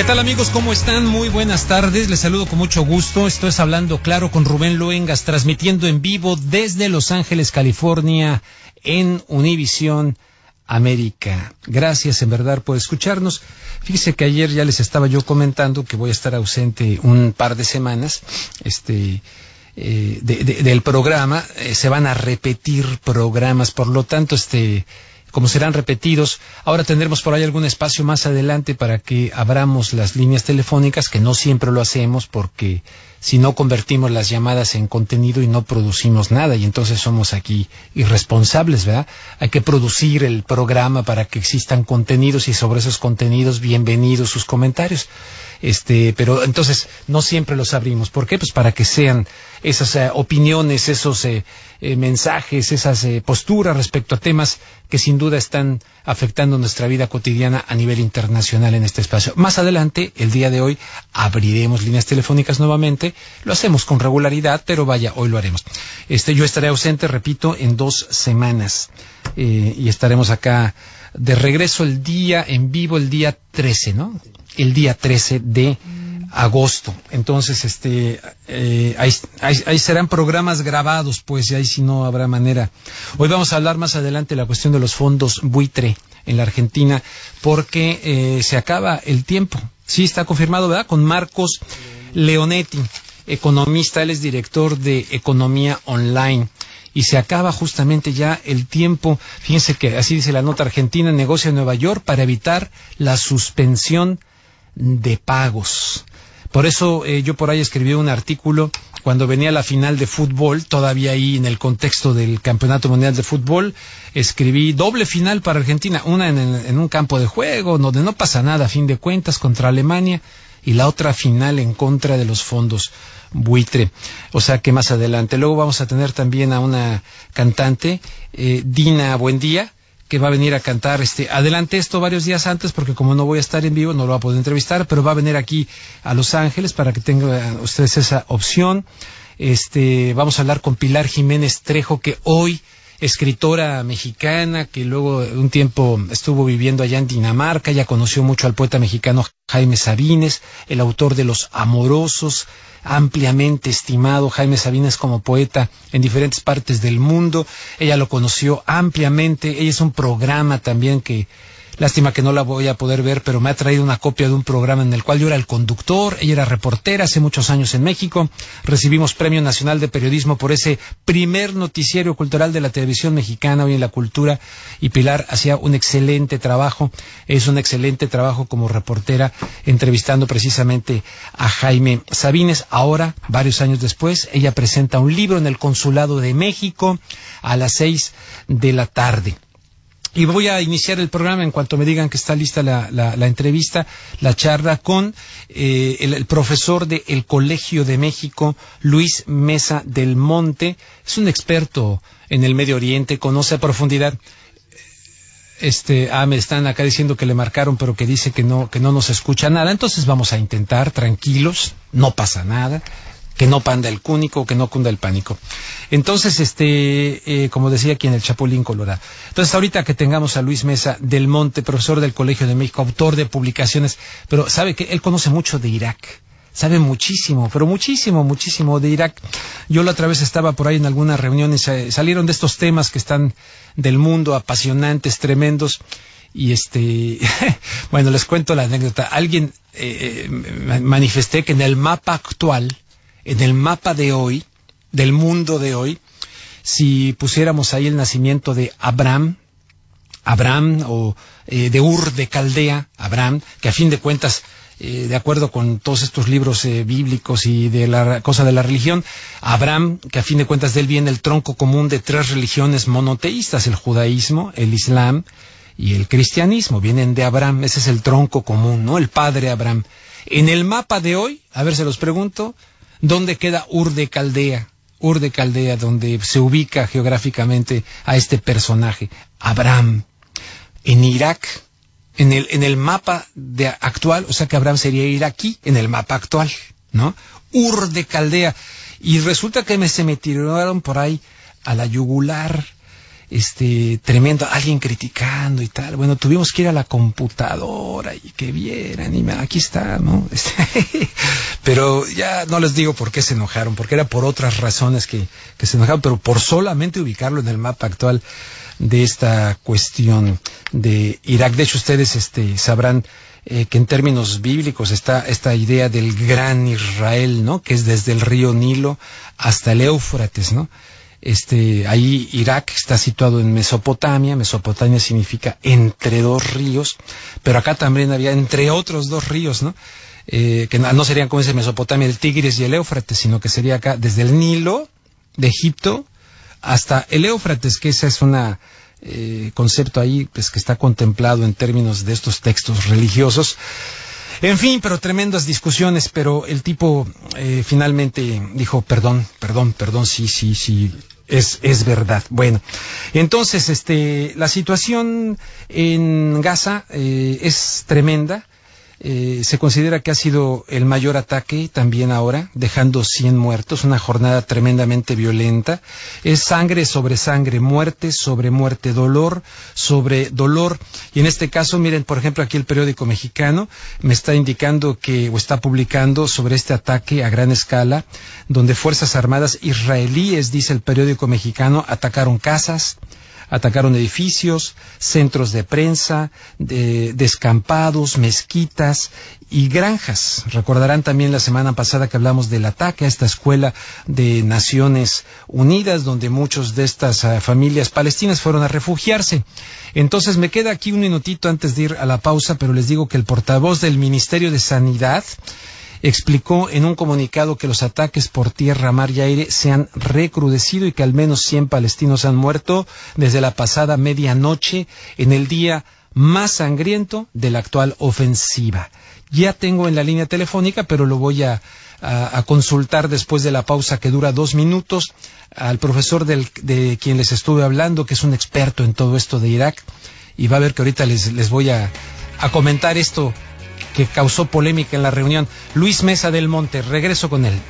¿Qué tal, amigos? ¿Cómo están? Muy buenas tardes. Les saludo con mucho gusto. Esto es Hablando Claro con Rubén Luengas, transmitiendo en vivo desde Los Ángeles, California, en Univisión América. Gracias, en verdad, por escucharnos. Fíjese que ayer ya les estaba yo comentando que voy a estar ausente un par de semanas, del programa. Se van a repetir programas, por lo tanto, como serán repetidos, ahora tendremos por ahí algún espacio más adelante para que abramos las líneas telefónicas, que no siempre lo hacemos porque si no convertimos las llamadas en contenido y no producimos nada, y entonces somos aquí irresponsables, ¿verdad? Hay que producir el programa para que existan contenidos y sobre esos contenidos bienvenidos sus comentarios. Pero entonces no siempre los abrimos. ¿Por qué? Pues para que sean esas opiniones, esos mensajes, esas posturas respecto a temas que sin duda están afectando nuestra vida cotidiana a nivel internacional en este espacio. Más adelante, el día de hoy, abriremos líneas telefónicas nuevamente. Lo hacemos con regularidad, pero vaya, hoy lo haremos. Yo estaré ausente, repito, en 2 semanas. Y estaremos acá de regreso en vivo el día 13, ¿no? El día 13 de agosto. Entonces, ahí serán programas grabados, pues, y ahí sí no habrá manera. Hoy vamos a hablar más adelante de la cuestión de los fondos buitre en la Argentina, porque se acaba el tiempo. Sí, está confirmado, ¿verdad? Con Marcos Leonetti, economista, él es director de Economía Online. Y se acaba justamente ya el tiempo. Fíjense que así dice la nota: Argentina negocia en Nueva York para evitar la suspensión de pagos. Por eso yo por ahí escribí un artículo cuando venía la final de fútbol, todavía ahí en el contexto del Campeonato Mundial de Fútbol. Escribí doble final para Argentina, una en un campo de juego donde no pasa nada a fin de cuentas contra Alemania, y la otra final en contra de los fondos buitre. O sea que más adelante. Luego vamos a tener también a una cantante, Dina Buendía, que va a venir a cantar. Adelante esto varios días antes porque como no voy a estar en vivo no lo voy a poder entrevistar, pero va a venir aquí a Los Ángeles para que tengan ustedes esa opción. Vamos a hablar con Pilar Jiménez Trejo, que hoy, escritora mexicana, que luego un tiempo estuvo viviendo allá en Dinamarca. Ya conoció mucho al poeta mexicano Jaime Sabines, el autor de Los Amorosos, ampliamente estimado Jaime Sabines como poeta en diferentes partes del mundo. Ella lo conoció ampliamente. Ella es un programa también que, lástima que no la voy a poder ver, pero me ha traído una copia de un programa en el cual yo era el conductor, ella era reportera hace muchos años en México. Recibimos Premio Nacional de Periodismo por ese primer noticiero cultural de la televisión mexicana, hoy en la cultura, y Pilar hacía un excelente trabajo, es un excelente trabajo como reportera, entrevistando precisamente a Jaime Sabines. Ahora, varios años después, ella presenta un libro en el Consulado de México a las 6 de la tarde. Y voy a iniciar el programa en cuanto me digan que está lista la entrevista, la charla con el profesor del Colegio de México, Luis Mesa del Monte. Es un experto en el Medio Oriente, conoce a profundidad. Me están acá diciendo que le marcaron, pero que dice que no nos escucha nada. Entonces vamos a intentar, tranquilos, no pasa nada. Que no panda el cúnico, que no cunda el pánico. Entonces, como decía aquí en el Chapulín Colorado. Entonces, ahorita que tengamos a Luis Mesa del Monte, profesor del Colegio de México, autor de publicaciones, pero sabe que él conoce mucho de Irak. Sabe muchísimo, pero muchísimo de Irak. Yo la otra vez estaba por ahí en algunas reuniones, salieron de estos temas que están del mundo, apasionantes, tremendos. Y bueno, les cuento la anécdota. Alguien manifesté que en el mapa actual, en el mapa de hoy, del mundo de hoy, si pusiéramos ahí el nacimiento de Abraham o de Ur de Caldea, Abraham, que a fin de cuentas, de acuerdo con todos estos libros bíblicos y de la cosa de la religión, Abraham, que a fin de cuentas de él viene el tronco común de 3 religiones monoteístas, el judaísmo, el islam y el cristianismo, vienen de Abraham. Ese es el tronco común, ¿no? El padre Abraham. En el mapa de hoy, a ver, se los pregunto, ¿dónde queda Ur de Caldea? Ur de Caldea, donde se ubica geográficamente a este personaje, Abraham. En Irak, en el mapa actual, o sea que Abraham sería iraquí en el mapa actual, ¿no? Ur de Caldea. Y resulta que se me tiraron por ahí a la yugular tremendo, alguien criticando y tal. Bueno, tuvimos que ir a la computadora y que vieran, y aquí está, ¿no? Pero ya no les digo por qué se enojaron, porque era por otras razones que se enojaron, pero por solamente ubicarlo en el mapa actual de esta cuestión de Irak. De hecho, ustedes sabrán que en términos bíblicos está esta idea del gran Israel, ¿no? Que es desde el río Nilo hasta el Éufrates, ¿no? Ahí Irak está situado en Mesopotamia. Mesopotamia significa entre dos ríos, pero acá también había entre otros dos ríos, ¿no? Que no serían como ese Mesopotamia, el Tigris y el Éufrates, sino que sería acá desde el Nilo de Egipto hasta el Éufrates, que ese es una concepto ahí pues que está contemplado en términos de estos textos religiosos. En fin, pero tremendas discusiones, pero el tipo finalmente dijo, perdón, sí, es verdad. Bueno, entonces la situación en Gaza es tremenda. Se considera que ha sido el mayor ataque también ahora, dejando 100 muertos, una jornada tremendamente violenta. Es sangre sobre sangre, muerte sobre muerte, dolor sobre dolor. Y en este caso, miren, por ejemplo, aquí el periódico mexicano me está indicando o está publicando sobre este ataque a gran escala, donde Fuerzas Armadas israelíes, dice el periódico mexicano, atacaron casas, atacaron edificios, centros de prensa, descampados, mezquitas y granjas. Recordarán también la semana pasada que hablamos del ataque a esta escuela de Naciones Unidas, donde muchos de estas familias palestinas fueron a refugiarse. Entonces me queda aquí un minutito antes de ir a la pausa, pero les digo que el portavoz del Ministerio de Sanidad explicó en un comunicado que los ataques por tierra, mar y aire se han recrudecido y que al menos 100 palestinos han muerto desde la pasada medianoche en el día más sangriento de la actual ofensiva. Ya tengo en la línea telefónica, pero lo voy a consultar después de la pausa que dura 2 minutos, al profesor de quien les estuve hablando, que es un experto en todo esto de Irak, y va a ver que ahorita les voy a comentar esto que causó polémica en la reunión. Luis Mesa del Monte, regreso con él.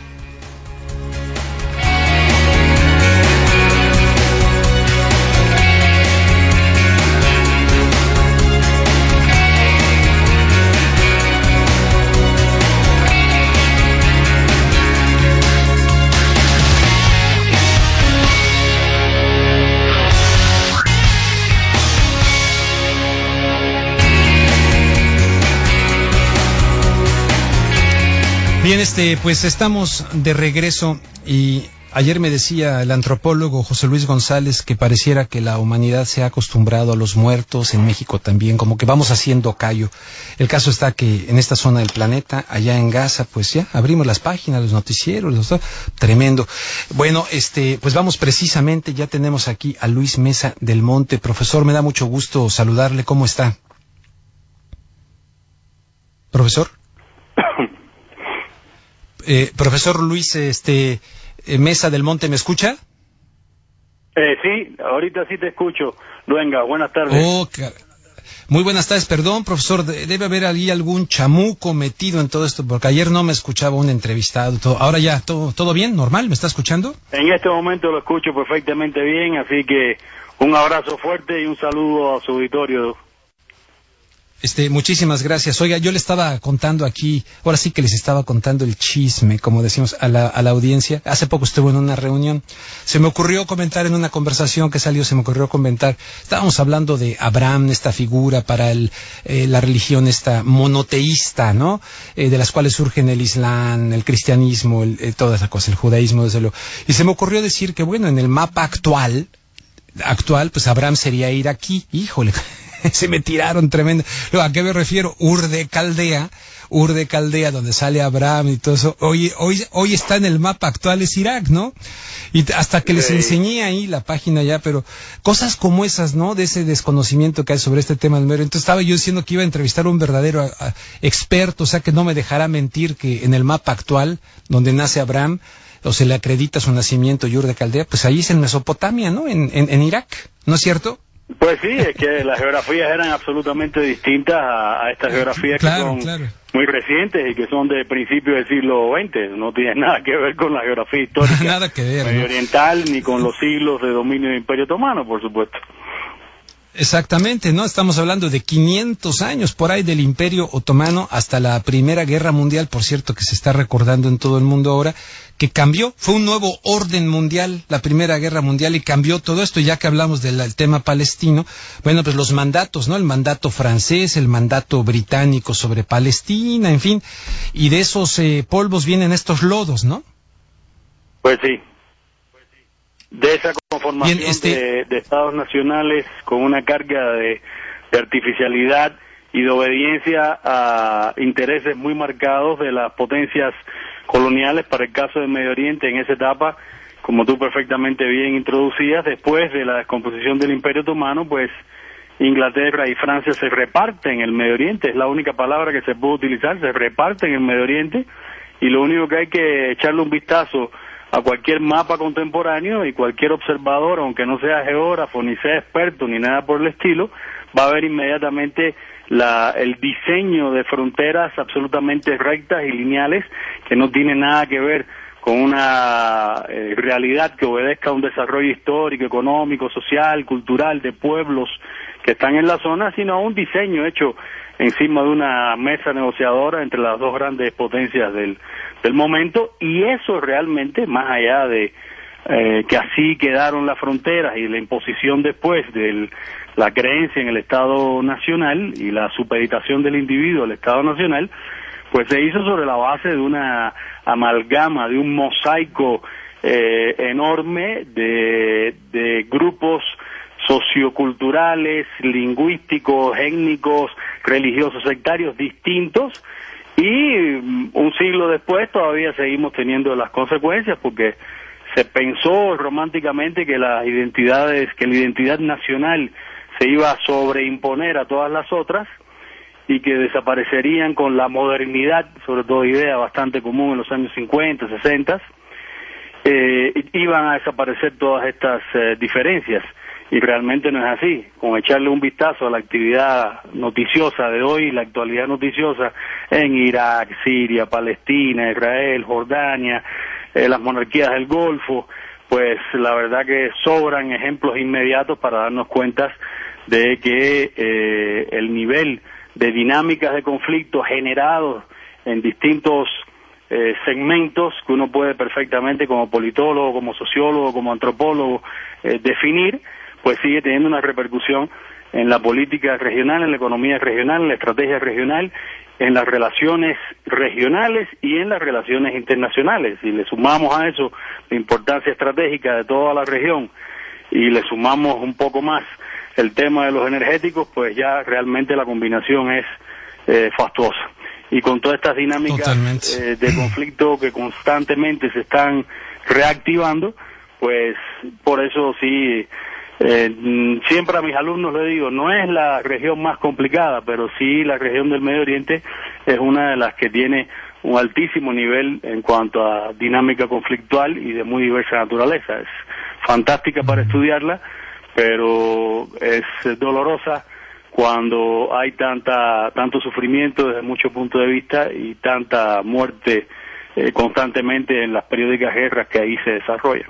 Bien, pues estamos de regreso y ayer me decía el antropólogo José Luis González que pareciera que la humanidad se ha acostumbrado a los muertos, en México también, como que vamos haciendo callo. El caso está que en esta zona del planeta, allá en Gaza, pues ya abrimos las páginas, los noticieros, tremendo. Bueno, pues vamos precisamente, ya tenemos aquí a Luis Mesa del Monte. Profesor, me da mucho gusto saludarle, ¿cómo está? ¿Profesor? Profesor Luis Mesa del Monte, ¿me escucha? Sí, ahorita sí te escucho. Luenga, buenas tardes. Muy buenas tardes, perdón, profesor, debe haber ahí algún chamuco metido en todo esto, porque ayer no me escuchaba un entrevistado. Ahora ya, ¿todo bien? ¿Normal? ¿Me está escuchando? En este momento lo escucho perfectamente bien, así que un abrazo fuerte y un saludo a su auditorio. Muchísimas gracias. Oiga, yo le estaba contando aquí, ahora sí que les estaba contando el chisme, como decimos, a la audiencia. Hace poco estuve en una reunión. Se me ocurrió comentar en una conversación que salió, estábamos hablando de Abraham, esta figura para la religión esta monoteísta, ¿no? De las cuales surgen el Islam, el cristianismo, toda esa cosa, el judaísmo, desde luego. Y se me ocurrió decir que, bueno, en el mapa actual, pues Abraham sería iraquí. Híjole, se me tiraron tremendo. ¿A qué me refiero? Ur de Caldea, donde sale Abraham y todo eso. Hoy está en el mapa actual, es Irak, ¿no? Y hasta que les enseñé ahí la página ya, pero cosas como esas, ¿no? De ese desconocimiento que hay sobre este tema del mero. Entonces estaba yo diciendo que iba a entrevistar a un verdadero experto, o sea que no me dejará mentir que en el mapa actual, donde nace Abraham, o se le acredita su nacimiento, Ur de Caldea, pues ahí es en Mesopotamia, ¿no? En Irak, ¿no es cierto? Pues sí, es que las geografías eran absolutamente distintas a estas geografías que son muy recientes y que son de principios del siglo XX. No tienen nada que ver con la geografía histórica nada que ver, medio oriental, ni con los siglos de dominio del Imperio Otomano, por supuesto. Exactamente, ¿no? Estamos hablando de 500 años por ahí del Imperio Otomano hasta la Primera Guerra Mundial, por cierto, que se está recordando en todo el mundo ahora, que cambió, fue un nuevo orden mundial, la Primera Guerra Mundial, y cambió todo esto. Ya que hablamos del tema palestino, bueno, pues los mandatos, ¿no? El mandato francés, el mandato británico sobre Palestina, en fin, y de esos polvos vienen estos lodos, ¿no? Pues sí. De esa conformación de estados nacionales con una carga de artificialidad y de obediencia a intereses muy marcados de las potencias coloniales, para el caso del Medio Oriente en esa etapa, como tú perfectamente bien introducías, después de la descomposición del Imperio Otomano, pues Inglaterra y Francia se reparten el Medio Oriente, es la única palabra que se puede utilizar, se reparten el Medio Oriente, y lo único que hay que echarle un vistazo a cualquier mapa contemporáneo, y cualquier observador, aunque no sea geógrafo, ni sea experto, ni nada por el estilo, va a ver inmediatamente el diseño de fronteras absolutamente rectas y lineales, que no tiene nada que ver con una realidad que obedezca a un desarrollo histórico, económico, social, cultural, de pueblos que están en la zona, sino a un diseño hecho encima de una mesa negociadora entre las dos grandes potencias del momento. Y eso realmente, más allá de que así quedaron las fronteras y la imposición después de la creencia en el Estado Nacional y la supeditación del individuo al Estado Nacional, pues se hizo sobre la base de una amalgama, de un mosaico enorme de grupos socioculturales, lingüísticos, étnicos, religiosos, sectarios distintos, y un siglo después todavía seguimos teniendo las consecuencias, porque se pensó románticamente que la identidad nacional se iba a sobreimponer a todas las otras y que desaparecerían con la modernidad, sobre todo idea bastante común en los años 50, 60, iban a desaparecer todas estas diferencias. Y realmente no es así. Con echarle un vistazo a la actividad noticiosa de hoy, la actualidad noticiosa en Irak, Siria, Palestina, Israel, Jordania, las monarquías del Golfo, pues la verdad que sobran ejemplos inmediatos para darnos cuenta de que el nivel de dinámicas de conflicto generados en distintos segmentos que uno puede perfectamente como politólogo, como sociólogo, como antropólogo definir, pues sigue teniendo una repercusión en la política regional, en la economía regional, en la estrategia regional, en las relaciones regionales y en las relaciones internacionales. Si le sumamos a eso la importancia estratégica de toda la región y le sumamos un poco más el tema de los energéticos, pues ya realmente la combinación es fastuosa. Y con todas estas dinámicas de conflicto que constantemente se están reactivando, pues por eso sí, siempre a mis alumnos les digo, no es la región más complicada, pero sí la región del Medio Oriente es una de las que tiene un altísimo nivel en cuanto a dinámica conflictual y de muy diversa naturaleza. Es fantástica para estudiarla, pero es dolorosa cuando hay tanto sufrimiento desde muchos puntos de vista y tanta muerte constantemente en las periódicas guerras que ahí se desarrollan.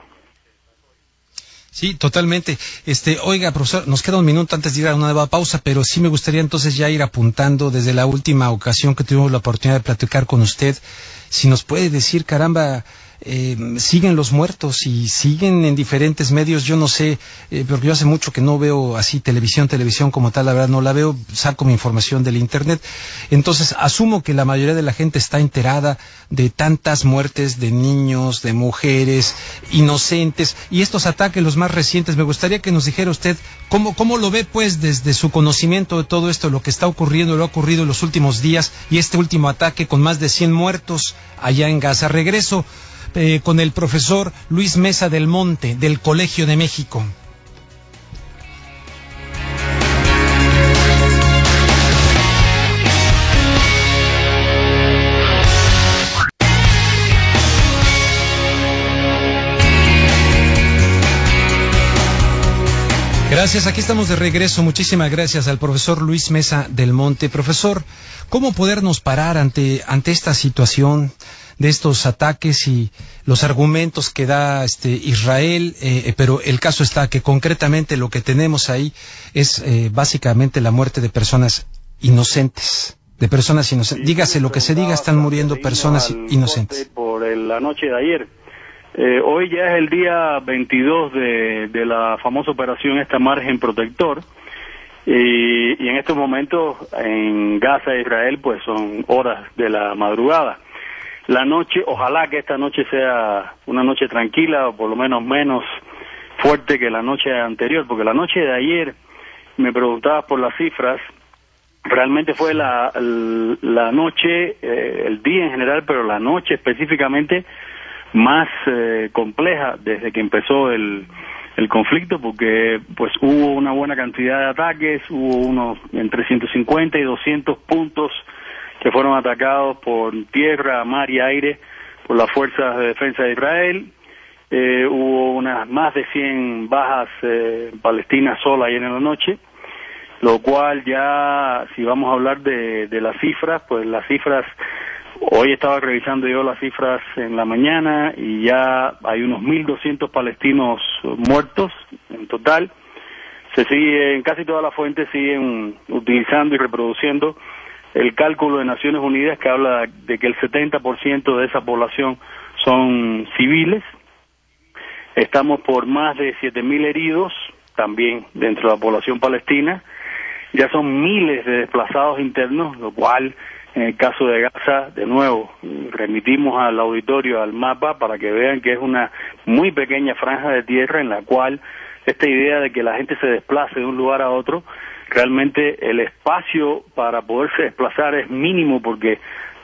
Sí, totalmente. Oiga, profesor, nos queda un minuto antes de ir a una nueva pausa, pero sí me gustaría entonces ya ir apuntando desde la última ocasión que tuvimos la oportunidad de platicar con usted, si nos puede decir, caramba, siguen los muertos y siguen en diferentes medios, yo no sé, porque yo hace mucho que no veo así televisión como tal, la verdad no la veo, saco mi información del internet, entonces asumo que la mayoría de la gente está enterada de tantas muertes de niños, de mujeres, inocentes, y estos ataques, los más recientes, me gustaría que nos dijera usted cómo lo ve pues desde su conocimiento de todo esto, lo que está ocurriendo, lo ha ocurrido en los últimos días, y este último ataque con más de 100 muertos allá en Gaza. Regreso con el profesor Luis Mesa del Monte, del Colegio de México. Gracias, aquí estamos de regreso. Muchísimas gracias al profesor Luis Mesa del Monte. Profesor, ¿cómo podernos parar ante esta situación de estos ataques y los argumentos que da Israel? Pero el caso está que concretamente lo que tenemos ahí es básicamente la muerte de personas inocentes. Sí, dígase lo que se diga, están muriendo personas inocentes. Por la noche de ayer. Hoy ya es el día 22 de la famosa operación Margen Protector, y en estos momentos en Gaza e Israel pues son horas de la madrugada. La noche, ojalá que esta noche sea una noche tranquila, o por lo menos fuerte que la noche anterior, porque la noche de ayer, me preguntabas por las cifras, realmente fue la noche, el día en general, pero la noche específicamente más compleja desde que empezó el conflicto, porque pues hubo una buena cantidad de ataques, hubo unos entre 150 y 200 puntos que fueron atacados por tierra, mar y aire por las fuerzas de defensa de Israel. Hubo unas más de 100 bajas palestinas sola ayer en la noche, lo cual ya, si vamos a hablar de las cifras, pues las cifras, hoy estaba revisando yo las cifras en la mañana y ya hay unos 1.200 palestinos muertos en total. Casi todas las fuentes siguen utilizando y reproduciendo el cálculo de Naciones Unidas, que habla de que el 70% de esa población son civiles. Estamos por más de 7.000 heridos, también dentro de la población palestina. Ya son miles de desplazados internos, lo cual, en el caso de Gaza, de nuevo, remitimos al auditorio, al mapa, para que vean que es una muy pequeña franja de tierra en la cual esta idea de que la gente se desplace de un lugar a otro, realmente el espacio para poderse desplazar es mínimo, porque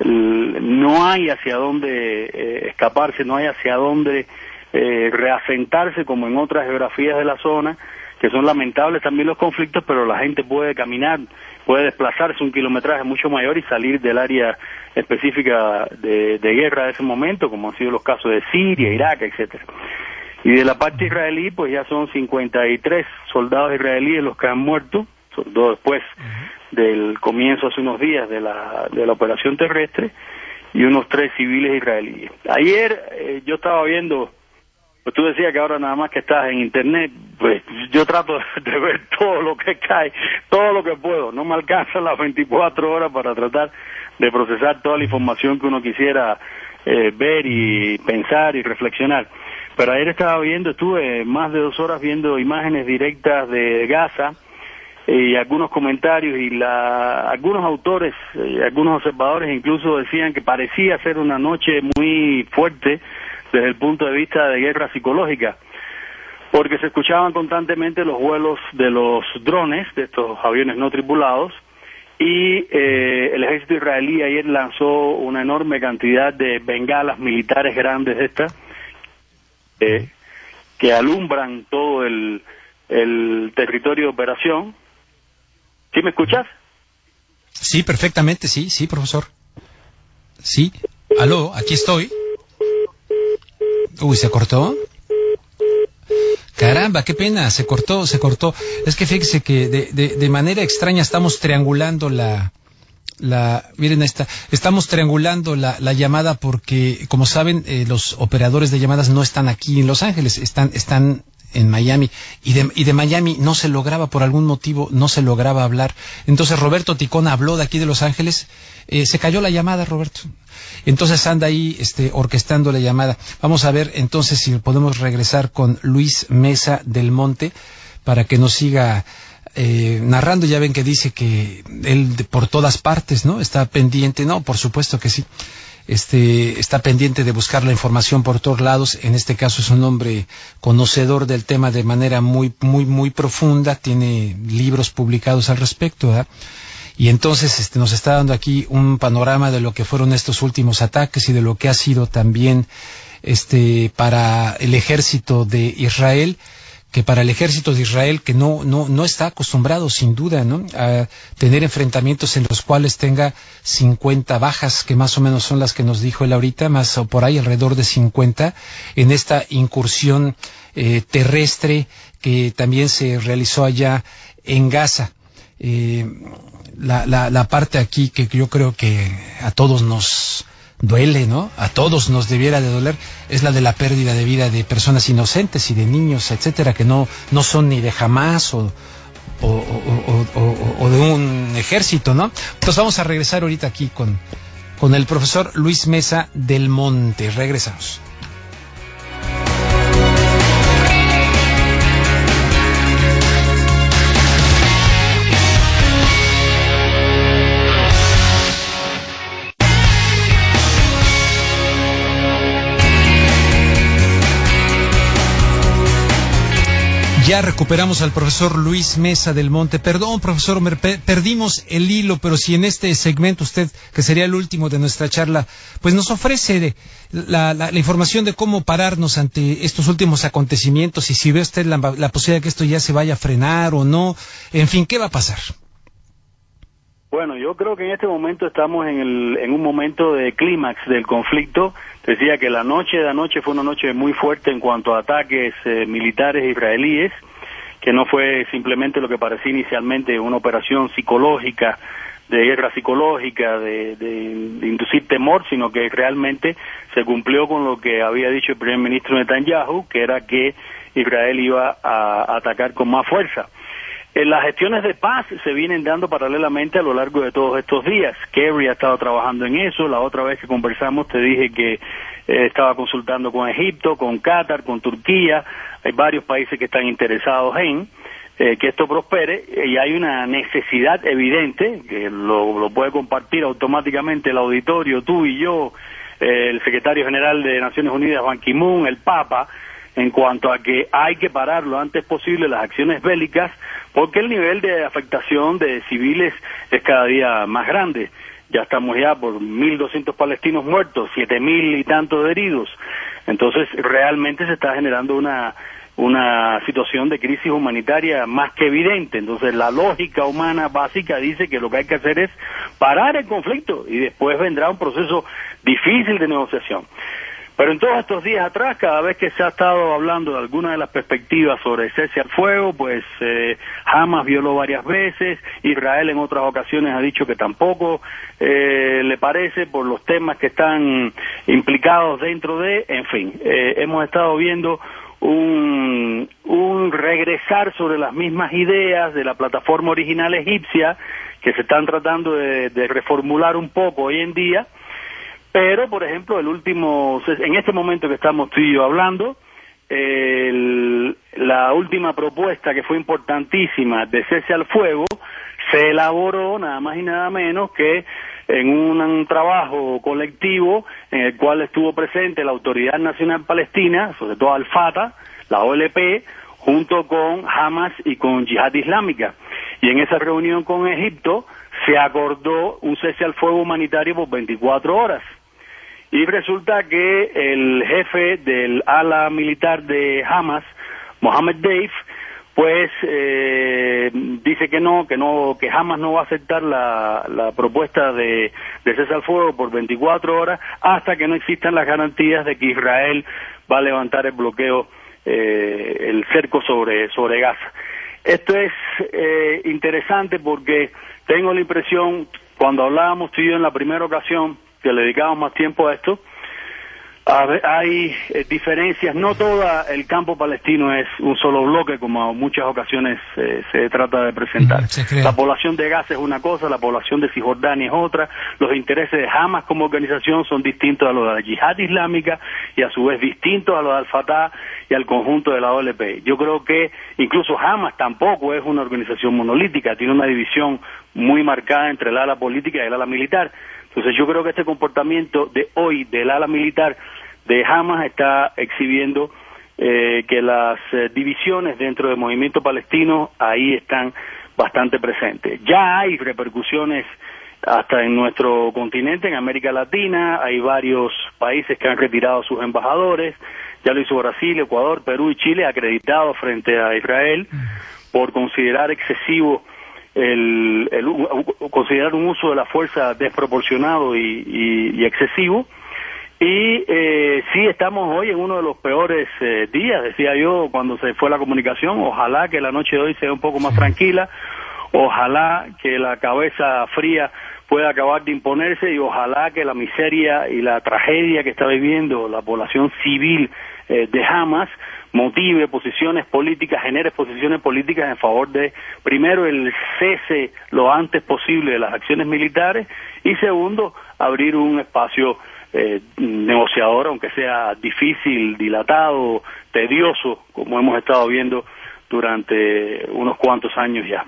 no hay hacia dónde escaparse, no hay hacia dónde reasentarse como en otras geografías de la zona, que son lamentables también los conflictos, pero la gente puede caminar, puede desplazarse un kilometraje mucho mayor y salir del área específica de guerra de ese momento, como han sido los casos de Siria, Irak, etcétera. Y de la parte israelí, pues ya son 53 soldados israelíes los que han muerto, sobre todo después del comienzo hace unos días de la operación terrestre, y unos 3 civiles israelíes. Ayer yo estaba viendo, pues tú decías que ahora nada más que estás en internet, pues yo trato de ver todo lo que cae, todo lo que puedo. No me alcanzan las 24 horas para tratar de procesar toda la información que uno quisiera ver y pensar y reflexionar. Pero ayer estuve más de 2 horas viendo imágenes directas de Gaza y algunos comentarios, y algunos autores, algunos observadores incluso decían que parecía ser una noche muy fuerte desde el punto de vista de guerra psicológica, porque se escuchaban constantemente los vuelos de los drones, de estos aviones no tripulados, y el ejército israelí ayer lanzó una enorme cantidad de bengalas militares grandes estas, que alumbran todo el territorio de operación. ¿Sí me escuchas? Sí, perfectamente, sí, profesor. Sí, aló, aquí estoy. Uy, ¿se cortó? Caramba, qué pena, se cortó. Es que fíjese que de manera extraña estamos triangulando miren esta, estamos triangulando la llamada porque, como saben, los operadores de llamadas no están aquí en Los Ángeles, están en Miami, y de Miami no se lograba, por algún motivo, no se lograba hablar. Entonces Roberto Ticona habló de aquí de Los Ángeles, se cayó la llamada, Roberto. Entonces anda ahí orquestando la llamada. Vamos a ver entonces si podemos regresar con Luis Mesa del Monte para que nos siga narrando. Ya ven que dice que él por todas partes, ¿no? Está pendiente, no, por supuesto que sí. Está pendiente de buscar la información por todos lados. En este caso es un hombre conocedor del tema de manera muy, muy, muy profunda. Tiene libros publicados al respecto, ¿verdad? Y entonces nos está dando aquí un panorama de lo que fueron estos últimos ataques y de lo que ha sido también para el ejército de Israel, que no está acostumbrado, sin duda, ¿no?, a tener enfrentamientos en los cuales tenga 50 bajas, que más o menos son las que nos dijo él ahorita, más o por ahí alrededor de 50, en esta incursión terrestre que también se realizó allá en Gaza. La parte aquí que yo creo que a todos nos duele, ¿no? A todos nos debiera de doler, es la de la pérdida de vida de personas inocentes y de niños, etcétera, que no son ni de Hamás o de un ejército, ¿no? Entonces vamos a regresar ahorita aquí con el profesor Luis Mesa del Monte. Regresamos. Ya recuperamos al profesor Luis Mesa del Monte. Perdón, profesor, perdimos el hilo, pero si en este segmento usted, que sería el último de nuestra charla, pues nos ofrece la información de cómo pararnos ante estos últimos acontecimientos y si ve usted la posibilidad de que esto ya se vaya a frenar o no, en fin, ¿qué va a pasar? Bueno, yo creo que en este momento estamos en un momento de clímax del conflicto. Decía que la noche de anoche fue una noche muy fuerte en cuanto a ataques militares israelíes, que no fue simplemente lo que parecía inicialmente una operación psicológica, de guerra psicológica, de inducir temor, sino que realmente se cumplió con lo que había dicho el primer ministro Netanyahu, que era que Israel iba a atacar con más fuerza. Las gestiones de paz se vienen dando paralelamente a lo largo de todos estos días. Kerry ha estado trabajando en eso. La otra vez que conversamos te dije que estaba consultando con Egipto, con Qatar, con Turquía. Hay varios países que están interesados en que esto prospere, y hay una necesidad evidente, que lo puede compartir automáticamente el auditorio, tú y yo, el secretario general de Naciones Unidas, Ban Ki-moon, el Papa, en cuanto a que hay que parar lo antes posible las acciones bélicas, porque el nivel de afectación de civiles es cada día más grande. Ya estamos ya por 1.200 palestinos muertos, 7.000 y tantos heridos. Entonces, realmente se está generando una situación de crisis humanitaria más que evidente. Entonces, la lógica humana básica dice que lo que hay que hacer es parar el conflicto y después vendrá un proceso difícil de negociación. Pero en todos estos días atrás, cada vez que se ha estado hablando de alguna de las perspectivas sobre cese al fuego, pues Hamas violó varias veces, Israel en otras ocasiones ha dicho que tampoco le parece por los temas que están implicados dentro de, en fin, hemos estado viendo un regresar sobre las mismas ideas de la plataforma original egipcia, que se están tratando de reformular un poco hoy en día. Pero, por ejemplo, en este momento que estamos tú y yo hablando, la última propuesta que fue importantísima de cese al fuego se elaboró nada más y nada menos que en un trabajo colectivo en el cual estuvo presente la Autoridad Nacional Palestina, sobre todo Al-Fatah, la OLP, junto con Hamas y con Yihad Islámica. Y en esa reunión con Egipto se acordó un cese al fuego humanitario por 24 horas. Y resulta que el jefe del ala militar de Hamas, Mohammed Deif, pues dice que Hamas no va a aceptar la propuesta de cese al fuego por 24 horas hasta que no existan las garantías de que Israel va a levantar el bloqueo, el cerco sobre Gaza. Esto es interesante porque tengo la impresión, cuando hablábamos tú y yo en la primera ocasión, que le dedicamos más tiempo a esto, hay diferencias. No todo el campo palestino es un solo bloque, como en muchas ocasiones se trata de presentar. La población de Gaza es una cosa, la población de Cisjordania es otra, los intereses de Hamas como organización son distintos a los de la Yihad Islámica y a su vez distintos a los de Al-Fatah y al conjunto de la OLP. Yo creo que incluso Hamas tampoco es una organización monolítica, tiene una división muy marcada entre el ala política y el ala militar. Entonces yo creo que este comportamiento de hoy del ala militar de Hamas está exhibiendo que las divisiones dentro del movimiento palestino ahí están bastante presentes. Ya hay repercusiones hasta en nuestro continente, en América Latina, hay varios países que han retirado sus embajadores, ya lo hizo Brasil, Ecuador, Perú y Chile, acreditados frente a Israel por considerar excesivo considerar un uso de la fuerza desproporcionado y excesivo, Y sí estamos hoy en uno de los peores días, decía yo cuando se fue la comunicación. Ojalá que la noche de hoy sea un poco más tranquila, ojalá que la cabeza fría pueda acabar de imponerse, y ojalá que la miseria y la tragedia que está viviendo la población civil de Hamas motive posiciones políticas, genere posiciones políticas en favor de, primero, el cese lo antes posible de las acciones militares, y segundo, abrir un espacio negociador, aunque sea difícil, dilatado, tedioso, como hemos estado viendo durante unos cuantos años ya.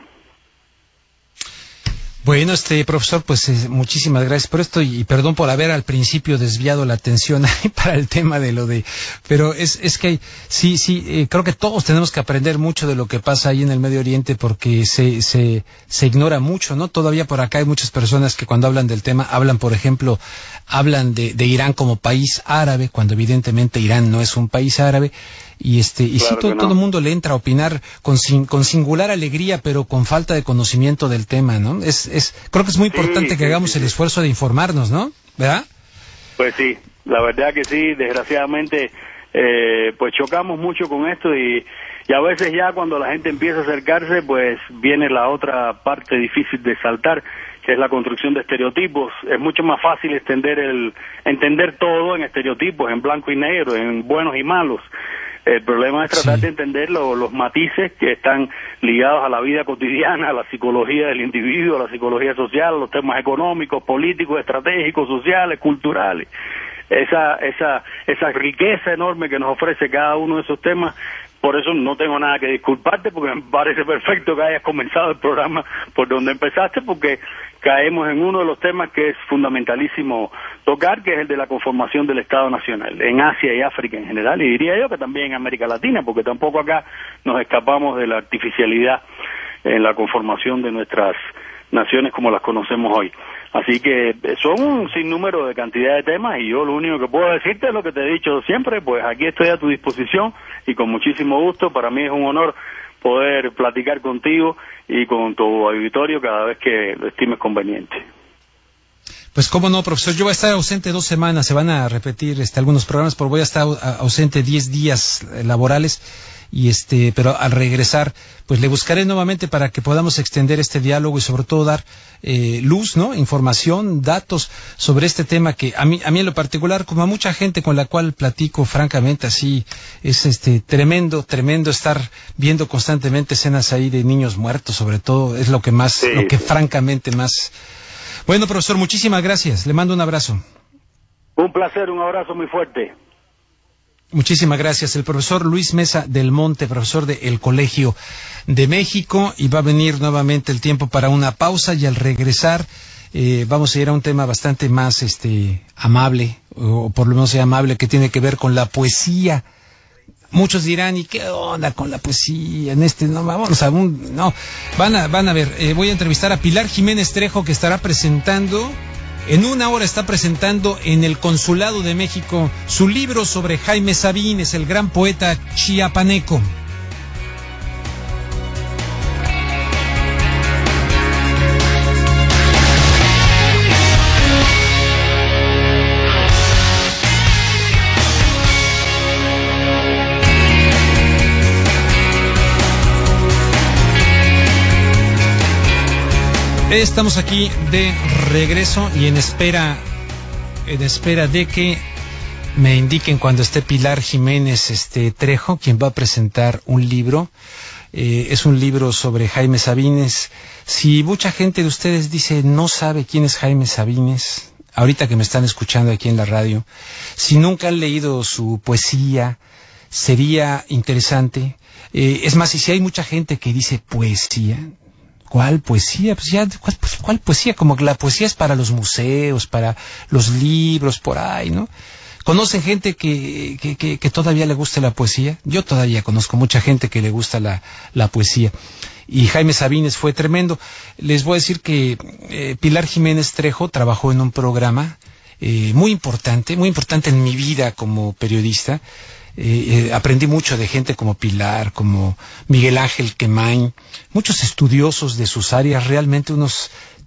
Bueno, profesor, pues muchísimas gracias por esto, y perdón por haber al principio desviado la atención para el tema de lo de, pero es que sí, creo que todos tenemos que aprender mucho de lo que pasa ahí en el Medio Oriente, porque se ignora mucho, ¿no? Todavía por acá hay muchas personas que cuando hablan del tema hablan, por ejemplo, de Irán como país árabe, cuando evidentemente Irán no es un país árabe. Y claro, sí, todo el mundo le entra a opinar con singular alegría, pero con falta de conocimiento del tema, ¿no? Creo que es muy importante que hagamos el esfuerzo de informarnos, ¿no? ¿Verdad? Pues sí, la verdad que sí. Desgraciadamente, pues chocamos mucho con esto, y a veces ya cuando la gente empieza a acercarse, pues viene la otra parte difícil de saltar, que es la construcción de estereotipos. Es mucho más fácil entender todo en estereotipos, en blanco y negro, en buenos y malos. El problema es tratar de entender los matices que están ligados a la vida cotidiana, a la psicología del individuo, a la psicología social, a los temas económicos, políticos, estratégicos, sociales, culturales. Esa riqueza enorme que nos ofrece cada uno de esos temas. Por eso no tengo nada que disculparte, porque me parece perfecto que hayas comenzado el programa por donde empezaste, porque caemos en uno de los temas que es fundamentalísimo tocar, que es el de la conformación del Estado Nacional, en Asia y África en general, y diría yo que también en América Latina, porque tampoco acá nos escapamos de la artificialidad en la conformación de nuestras naciones como las conocemos hoy. Así que son un sinnúmero de cantidad de temas, y yo lo único que puedo decirte es lo que te he dicho siempre, pues aquí estoy a tu disposición y con muchísimo gusto. Para mí es un honor poder platicar contigo y con tu auditorio cada vez que lo estimes conveniente. Pues cómo no, profesor. Yo voy a estar ausente 2 semanas, se van a repetir algunos programas, pero voy a estar ausente 10 días laborales, pero al regresar, pues le buscaré nuevamente para que podamos extender este diálogo y sobre todo dar luz, ¿no? Información, datos sobre este tema que a mí en lo particular, como a mucha gente con la cual platico, francamente, así es tremendo estar viendo constantemente escenas ahí de niños muertos, sobre todo, es lo que francamente más. Bueno, profesor, muchísimas gracias. Le mando un abrazo. Un placer, un abrazo muy fuerte. Muchísimas gracias. El profesor Luis Mesa del Monte, profesor del Colegio de México, y va a venir nuevamente el tiempo para una pausa, y al regresar vamos a ir a un tema bastante más amable, o por lo menos amable, que tiene que ver con la poesía. Muchos dirán, ¿y qué onda con la poesía? No, vamos a no. Van a ver, voy a entrevistar a Pilar Jiménez Trejo, que estará presentando, en 1 hora está presentando en el Consulado de México su libro sobre Jaime Sabines, el gran poeta chiapaneco. Estamos aquí de regreso y en espera de que me indiquen cuando esté Pilar Jiménez Trejo, quien va a presentar un libro. Es un libro sobre Jaime Sabines. Si mucha gente de ustedes dice no sabe quién es Jaime Sabines, ahorita que me están escuchando aquí en la radio, si nunca han leído su poesía, sería interesante. Es más, y si hay mucha gente que dice poesía, ¿cuál poesía? ¿Cuál poesía? Como que la poesía es para los museos, para los libros, por ahí, ¿no? ¿Conocen gente que todavía le gusta la poesía? Yo todavía conozco mucha gente que le gusta la poesía. Y Jaime Sabines fue tremendo. Les voy a decir que Pilar Jiménez Trejo trabajó en un programa muy importante en mi vida como periodista. Aprendí mucho de gente como Pilar, como Miguel Ángel Quemain, muchos estudiosos de sus áreas, realmente unos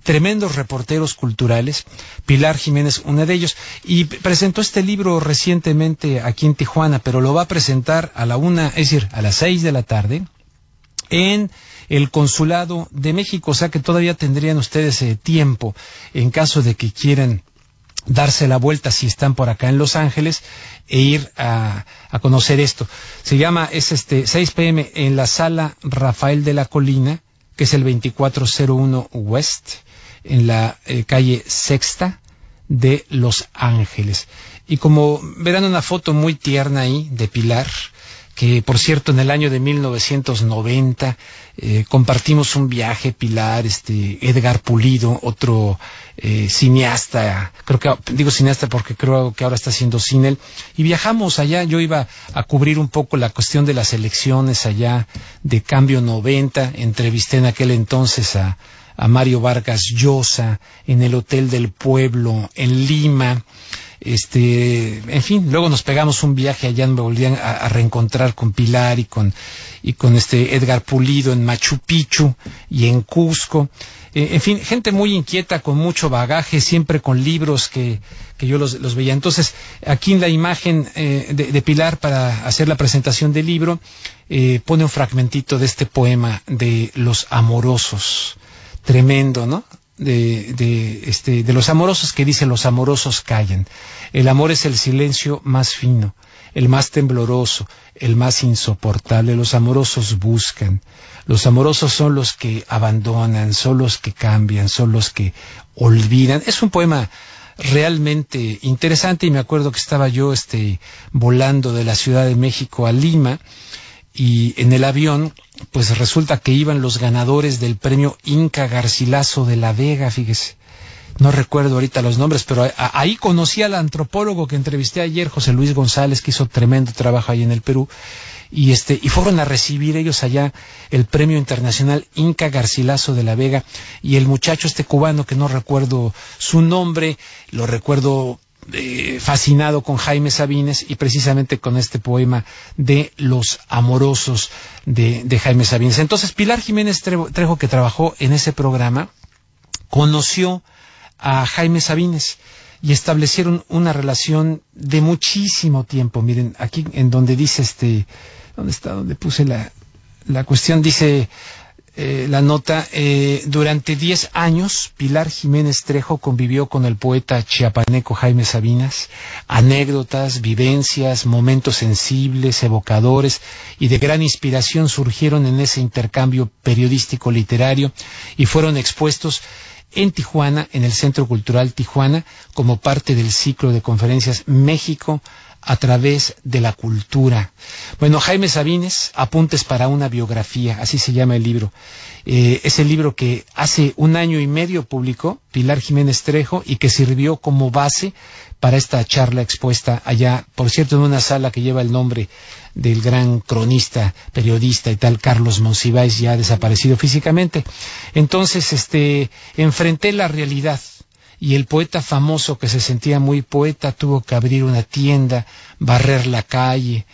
tremendos reporteros culturales. Pilar Jiménez, una de ellos, y presentó este libro recientemente aquí en Tijuana, pero lo va a presentar a la 1, es decir, a las 6 de la tarde, en el Consulado de México, o sea que todavía tendrían ustedes tiempo en caso de que quieran darse la vuelta si están por acá en Los Ángeles e ir a conocer esto. Se llama, 6 p.m. en la Sala Rafael de la Colina, que es el 2401 West, en la calle Sexta de Los Ángeles. Y como verán una foto muy tierna ahí de Pilar, que por cierto en el año de 1990 compartimos un viaje, Pilar, Edgar Pulido, otro cineasta, creo que digo cineasta porque creo que ahora está haciendo cine él, y viajamos allá. Yo iba a cubrir un poco la cuestión de las elecciones allá de Cambio 90, entrevisté en aquel entonces a Mario Vargas Llosa en el Hotel del Pueblo en Lima. En fin, luego nos pegamos un viaje allá, me volvían a reencontrar con Pilar y con Edgar Pulido en Machu Picchu y en Cusco. En fin, gente muy inquieta, con mucho bagaje, siempre con libros que yo los veía. Entonces, aquí en la imagen de Pilar, para hacer la presentación del libro, pone un fragmentito de este poema de Los Amorosos. Tremendo, ¿no? De los amorosos, que dice: los amorosos callan. El amor es el silencio más fino, el más tembloroso, el más insoportable. Los amorosos buscan. Los amorosos son los que abandonan, son los que cambian, son los que olvidan. Es un poema realmente interesante, y me acuerdo que estaba yo volando de la Ciudad de México a Lima, y en el avión pues resulta que iban los ganadores del premio Inca Garcilaso de la Vega, fíjese. No recuerdo ahorita los nombres, pero ahí conocí al antropólogo que entrevisté ayer, José Luis González, que hizo tremendo trabajo ahí en el Perú, y fueron a recibir ellos allá el premio internacional Inca Garcilaso de la Vega, y el muchacho cubano, que no recuerdo su nombre, lo recuerdo fascinado con Jaime Sabines, y precisamente con este poema de Los Amorosos de Jaime Sabines. Entonces, Pilar Jiménez Trejo, que trabajó en ese programa, conoció a Jaime Sabines y establecieron una relación de muchísimo tiempo. Miren, aquí en donde dice ¿dónde está? Donde puse la cuestión, dice la nota: durante 10 años Pilar Jiménez Trejo convivió con el poeta chiapaneco Jaime Sabines. Anécdotas, vivencias, momentos sensibles, evocadores y de gran inspiración surgieron en ese intercambio periodístico literario y fueron expuestos en Tijuana, en el Centro Cultural Tijuana, como parte del ciclo de conferencias México a través de la cultura. Bueno, Jaime Sabines, Apuntes para una biografía, así se llama el libro. Es el libro que hace 1 año y medio publicó Pilar Jiménez Trejo, y que sirvió como base para esta charla expuesta allá, por cierto, en una sala que lleva el nombre del gran cronista, periodista y tal, Carlos Monsiváis, ya desaparecido físicamente. Entonces, enfrenté la realidad, y el poeta famoso, que se sentía muy poeta, tuvo que abrir una tienda, barrer la calle,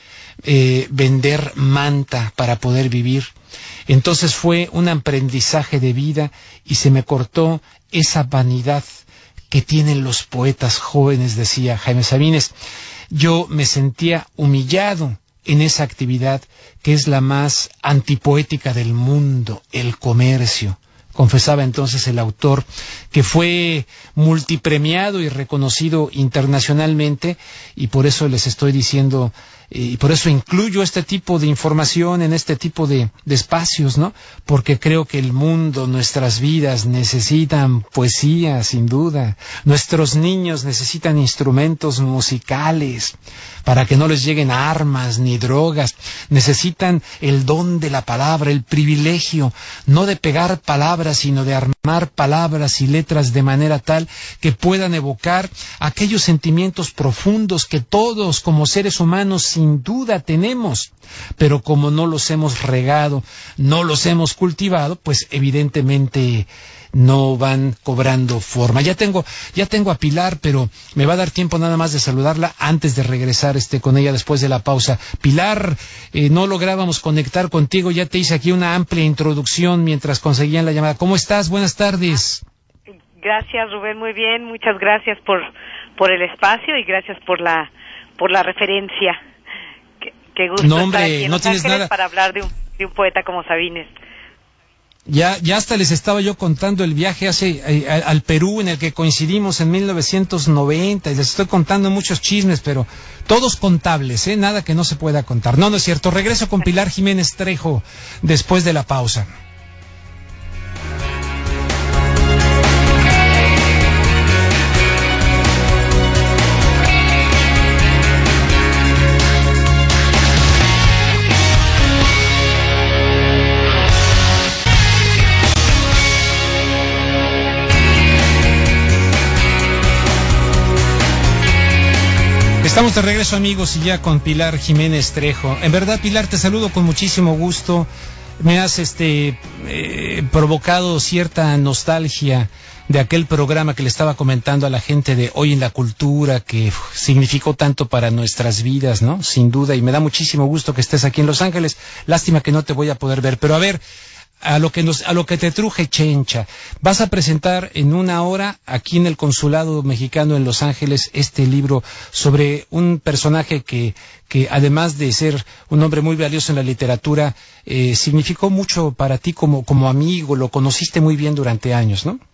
vender manta para poder vivir. Entonces fue un aprendizaje de vida, y se me cortó esa vanidad que tienen los poetas jóvenes, decía Jaime Sabines. Yo me sentía humillado en esa actividad que es la más antipoética del mundo, el comercio. Confesaba entonces el autor, que fue multipremiado y reconocido internacionalmente, y por eso les estoy diciendo, y por eso incluyo este tipo de información en este tipo de espacios, ¿no? Porque creo que el mundo, nuestras vidas necesitan poesía, sin duda. Nuestros niños necesitan instrumentos musicales para que no les lleguen armas ni drogas. Necesitan el don de la palabra, el privilegio, no de pegar palabras, sino de armar palabras y letras de manera tal que puedan evocar aquellos sentimientos profundos que todos como seres humanos sin duda tenemos, pero como no los hemos regado, no los hemos cultivado, pues evidentemente no van cobrando forma. Ya tengo a Pilar, pero me va a dar tiempo nada más de saludarla antes de regresar con ella después de la pausa. Pilar, no lográbamos conectar contigo, ya te hice aquí una amplia introducción mientras conseguían la llamada. ¿Cómo estás? Buenas tardes. Gracias, Rubén, muy bien. Muchas gracias por el espacio y gracias por la referencia. Qué gusto no, hombre, estar aquí en no Los tienes Ángeles nada para hablar de un poeta como Sabines. Ya hasta les estaba yo contando el viaje al Perú en el que coincidimos en 1990 y les estoy contando muchos chismes, pero todos contables, nada que no se pueda contar. No es cierto. Regreso con Pilar Jiménez Trejo después de la pausa. Estamos de regreso, amigos, y ya con Pilar Jiménez Trejo. En verdad, Pilar, te saludo con muchísimo gusto. Me has provocado cierta nostalgia de aquel programa que le estaba comentando a la gente de Hoy en la Cultura, que significó tanto para nuestras vidas, ¿no? Sin duda, y me da muchísimo gusto que estés aquí en Los Ángeles. Lástima que no te voy a poder ver, pero a ver, a lo que te truje, Chencha. Vas a presentar en una hora aquí en el Consulado Mexicano en Los Ángeles este libro sobre un personaje que además de ser un hombre muy valioso en la literatura, significó mucho para ti como amigo, lo conociste muy bien durante años, ¿no?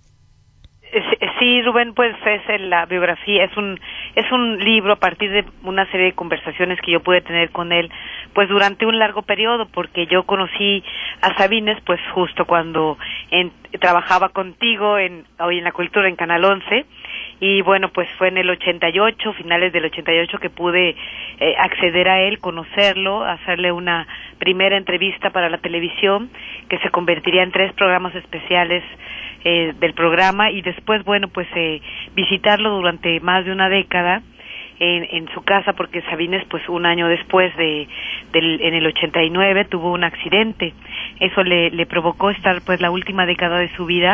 Sí, Rubén, pues es la biografía, es un libro a partir de una serie de conversaciones que yo pude tener con él, pues durante un largo periodo, porque yo conocí a Sabines, pues justo cuando trabajaba contigo Hoy en la Cultura en Canal 11, y bueno, pues fue en el 88, finales del 88, que pude acceder a él, conocerlo, hacerle una primera entrevista para la televisión, que se convertiría en 3 programas especiales del programa, y después, bueno, pues visitarlo durante más de una década en su casa, porque Sabines, pues un año después en el 89 tuvo un accidente. Eso le provocó estar pues la última década de su vida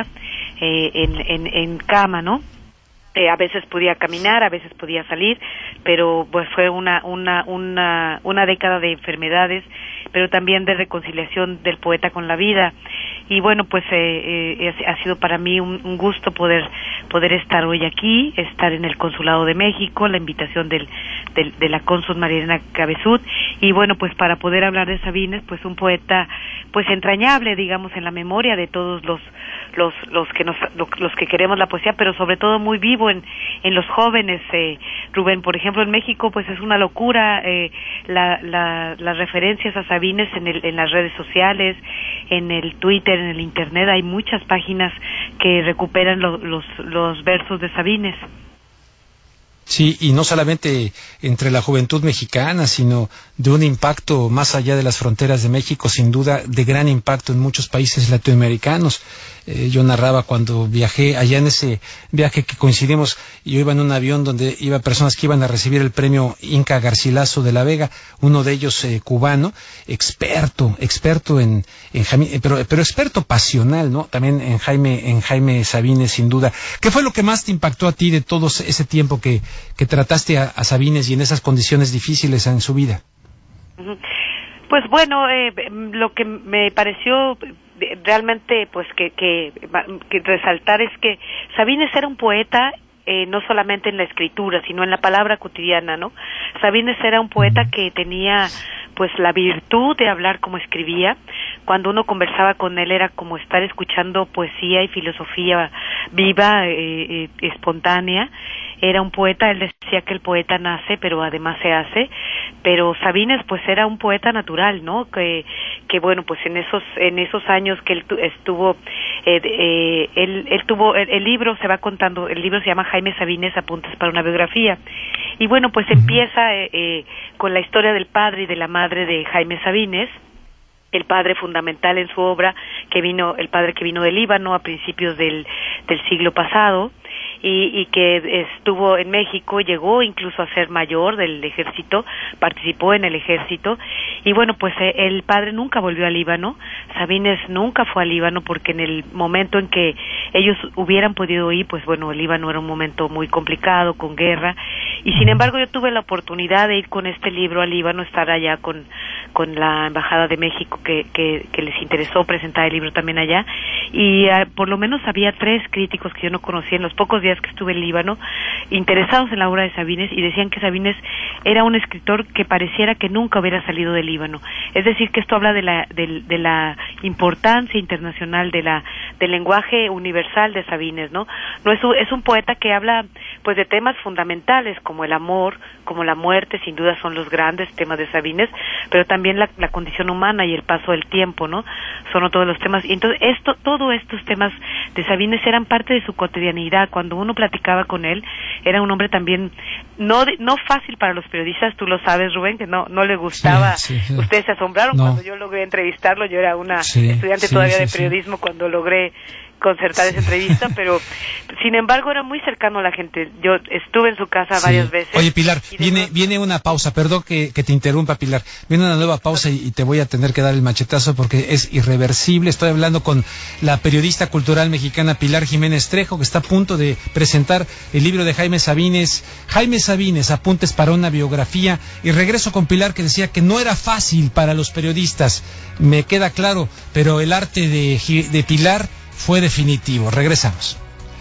en cama, ¿no? A veces podía caminar, a veces podía salir, pero pues fue una década de enfermedades, pero también de reconciliación del poeta con la vida. Y bueno, pues ha sido para mí un gusto poder estar hoy aquí, estar en el Consulado de México, la invitación de la cónsul Marielena Cabezud, y bueno, pues para poder hablar de Sabines, pues un poeta pues entrañable, digamos, en la memoria de todos los que queremos la poesía, pero sobre todo muy vivo en los jóvenes. Rubén, por ejemplo, en México pues es una locura las referencias a Sabines en las redes sociales, en el Twitter, en el Internet. Hay muchas páginas que recuperan los versos de Sabines. Sí, y no solamente entre la juventud mexicana, sino de un impacto más allá de las fronteras de México, sin duda de gran impacto en muchos países latinoamericanos. Yo narraba cuando viajé, allá en ese viaje que coincidimos, yo iba en un avión donde iba personas que iban a recibir el premio Inca Garcilaso de la Vega, uno de ellos cubano, experto pero experto pasional, ¿no? También en Jaime Sabines, sin duda. ¿Qué fue lo que más te impactó a ti de todo ese tiempo que trataste a Sabines y en esas condiciones difíciles en su vida? Pues bueno, lo que me pareció realmente pues que resaltar es que Sabines era un poeta no solamente en la escritura, sino en la palabra cotidiana, ¿no? Sabines era un poeta que tenía pues la virtud de hablar como escribía. Cuando uno conversaba con él era como estar escuchando poesía y filosofía viva, espontánea. Era un poeta, él decía que el poeta nace, pero además se hace. Pero Sabines pues era un poeta natural, ¿no? Que bueno, pues en esos años que él estuvo, él tuvo el libro, se va contando, el libro se llama Jaime Sabines, Apuntes para una biografía. Y bueno, pues empieza con la historia del padre y de la madre de Jaime Sabines, el padre fundamental en su obra, el padre que vino del Líbano a principios del siglo pasado, y que estuvo en México, llegó incluso a ser mayor del ejército, participó en el ejército, y bueno, pues el padre nunca volvió al Líbano. Sabines nunca fue al Líbano porque en el momento en que ellos hubieran podido ir, pues bueno, el Líbano era un momento muy complicado, con guerra, y sin embargo yo tuve la oportunidad de ir con este libro al Líbano, estar allá con la Embajada de México que les interesó presentar el libro también allá, y por lo menos había 3 críticos que yo no conocía en los pocos días que estuve en Líbano, interesados en la obra de Sabines, y decían que Sabines era un escritor que pareciera que nunca hubiera salido del Líbano. Es decir, que esto habla de la importancia internacional del lenguaje universal de Sabines, ¿no? Es un poeta que habla pues de temas fundamentales como el amor, como la muerte, sin duda son los grandes temas de Sabines, pero también la condición humana y el paso del tiempo, ¿no? Son todos los temas. Y entonces todos estos temas de Sabines eran parte de su cotidianidad. Cuando uno platicaba con él, era un hombre también no fácil para los periodistas, tú lo sabes, Rubén, que no le gustaba. Sí. Ustedes se asombraron cuando yo logré entrevistarlo. Yo era una estudiante todavía de periodismo cuando logré concertar esa entrevista, pero sin embargo era muy cercano a la gente. Yo estuve en su casa varias veces. Oye, Pilar, viene una pausa, perdón que te interrumpa, Pilar. Viene una nueva pausa y te voy a tener que dar el machetazo porque es irreversible. Estoy hablando con la periodista cultural mexicana Pilar Jiménez Trejo, que está a punto de presentar el libro de Jaime Sabines, Apuntes para una biografía, y regreso con Pilar, que decía que no era fácil para los periodistas. Me queda claro, pero el arte de Pilar fue definitivo. Regresamos.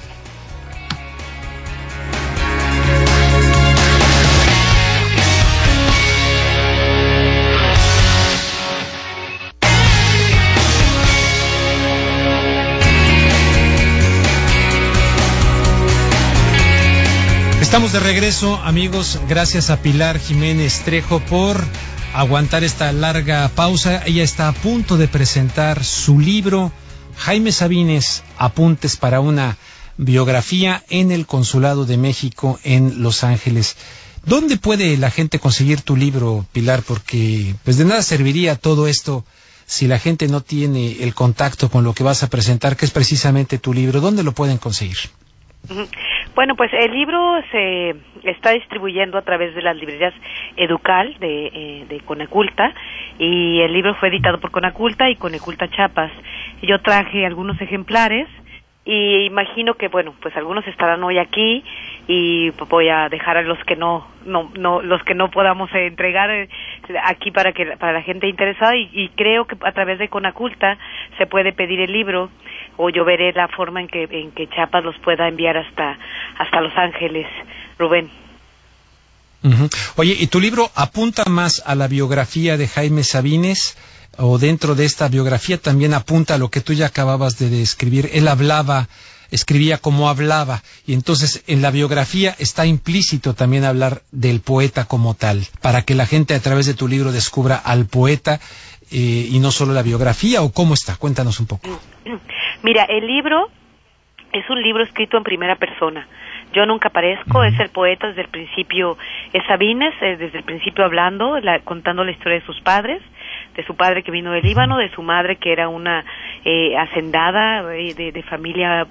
Estamos de regreso, amigos. Gracias a Pilar Jiménez Trejo por aguantar esta larga pausa. Ella está a punto de presentar su libro Jaime Sabines, Apuntes para una biografía, en el Consulado de México en Los Ángeles. ¿Dónde puede la gente conseguir tu libro, Pilar? Porque pues de nada serviría todo esto si la gente no tiene el contacto con lo que vas a presentar, que es precisamente tu libro. ¿Dónde lo pueden conseguir? Bueno, pues el libro se está distribuyendo a través de las librerías Educal de Conaculta, y el libro fue editado por Conaculta y Conaculta Chiapas. Yo traje algunos ejemplares y imagino que, bueno, pues algunos estarán hoy aquí, y voy a dejar a los que no podamos entregar aquí para la gente interesada, y creo que a través de Conaculta se puede pedir el libro, o yo veré la forma en que Chiapas los pueda enviar hasta Los Ángeles, Rubén. Uh-huh. Oye, ¿y tu libro apunta más a la biografía de Jaime Sabines, o dentro de esta biografía también apunta a lo que tú ya acababas de describir? Él escribía como hablaba, y entonces en la biografía está implícito también hablar del poeta como tal, para que la gente a través de tu libro descubra al poeta, y no solo la biografía. ¿O cómo está? Cuéntanos un poco. Mira, el libro es un libro escrito en primera persona. Yo nunca aparezco, es el poeta desde el principio, es Sabines, desde el principio hablando, contando la historia de sus padres, de su padre que vino del Líbano, de su madre que era una hacendada de familia,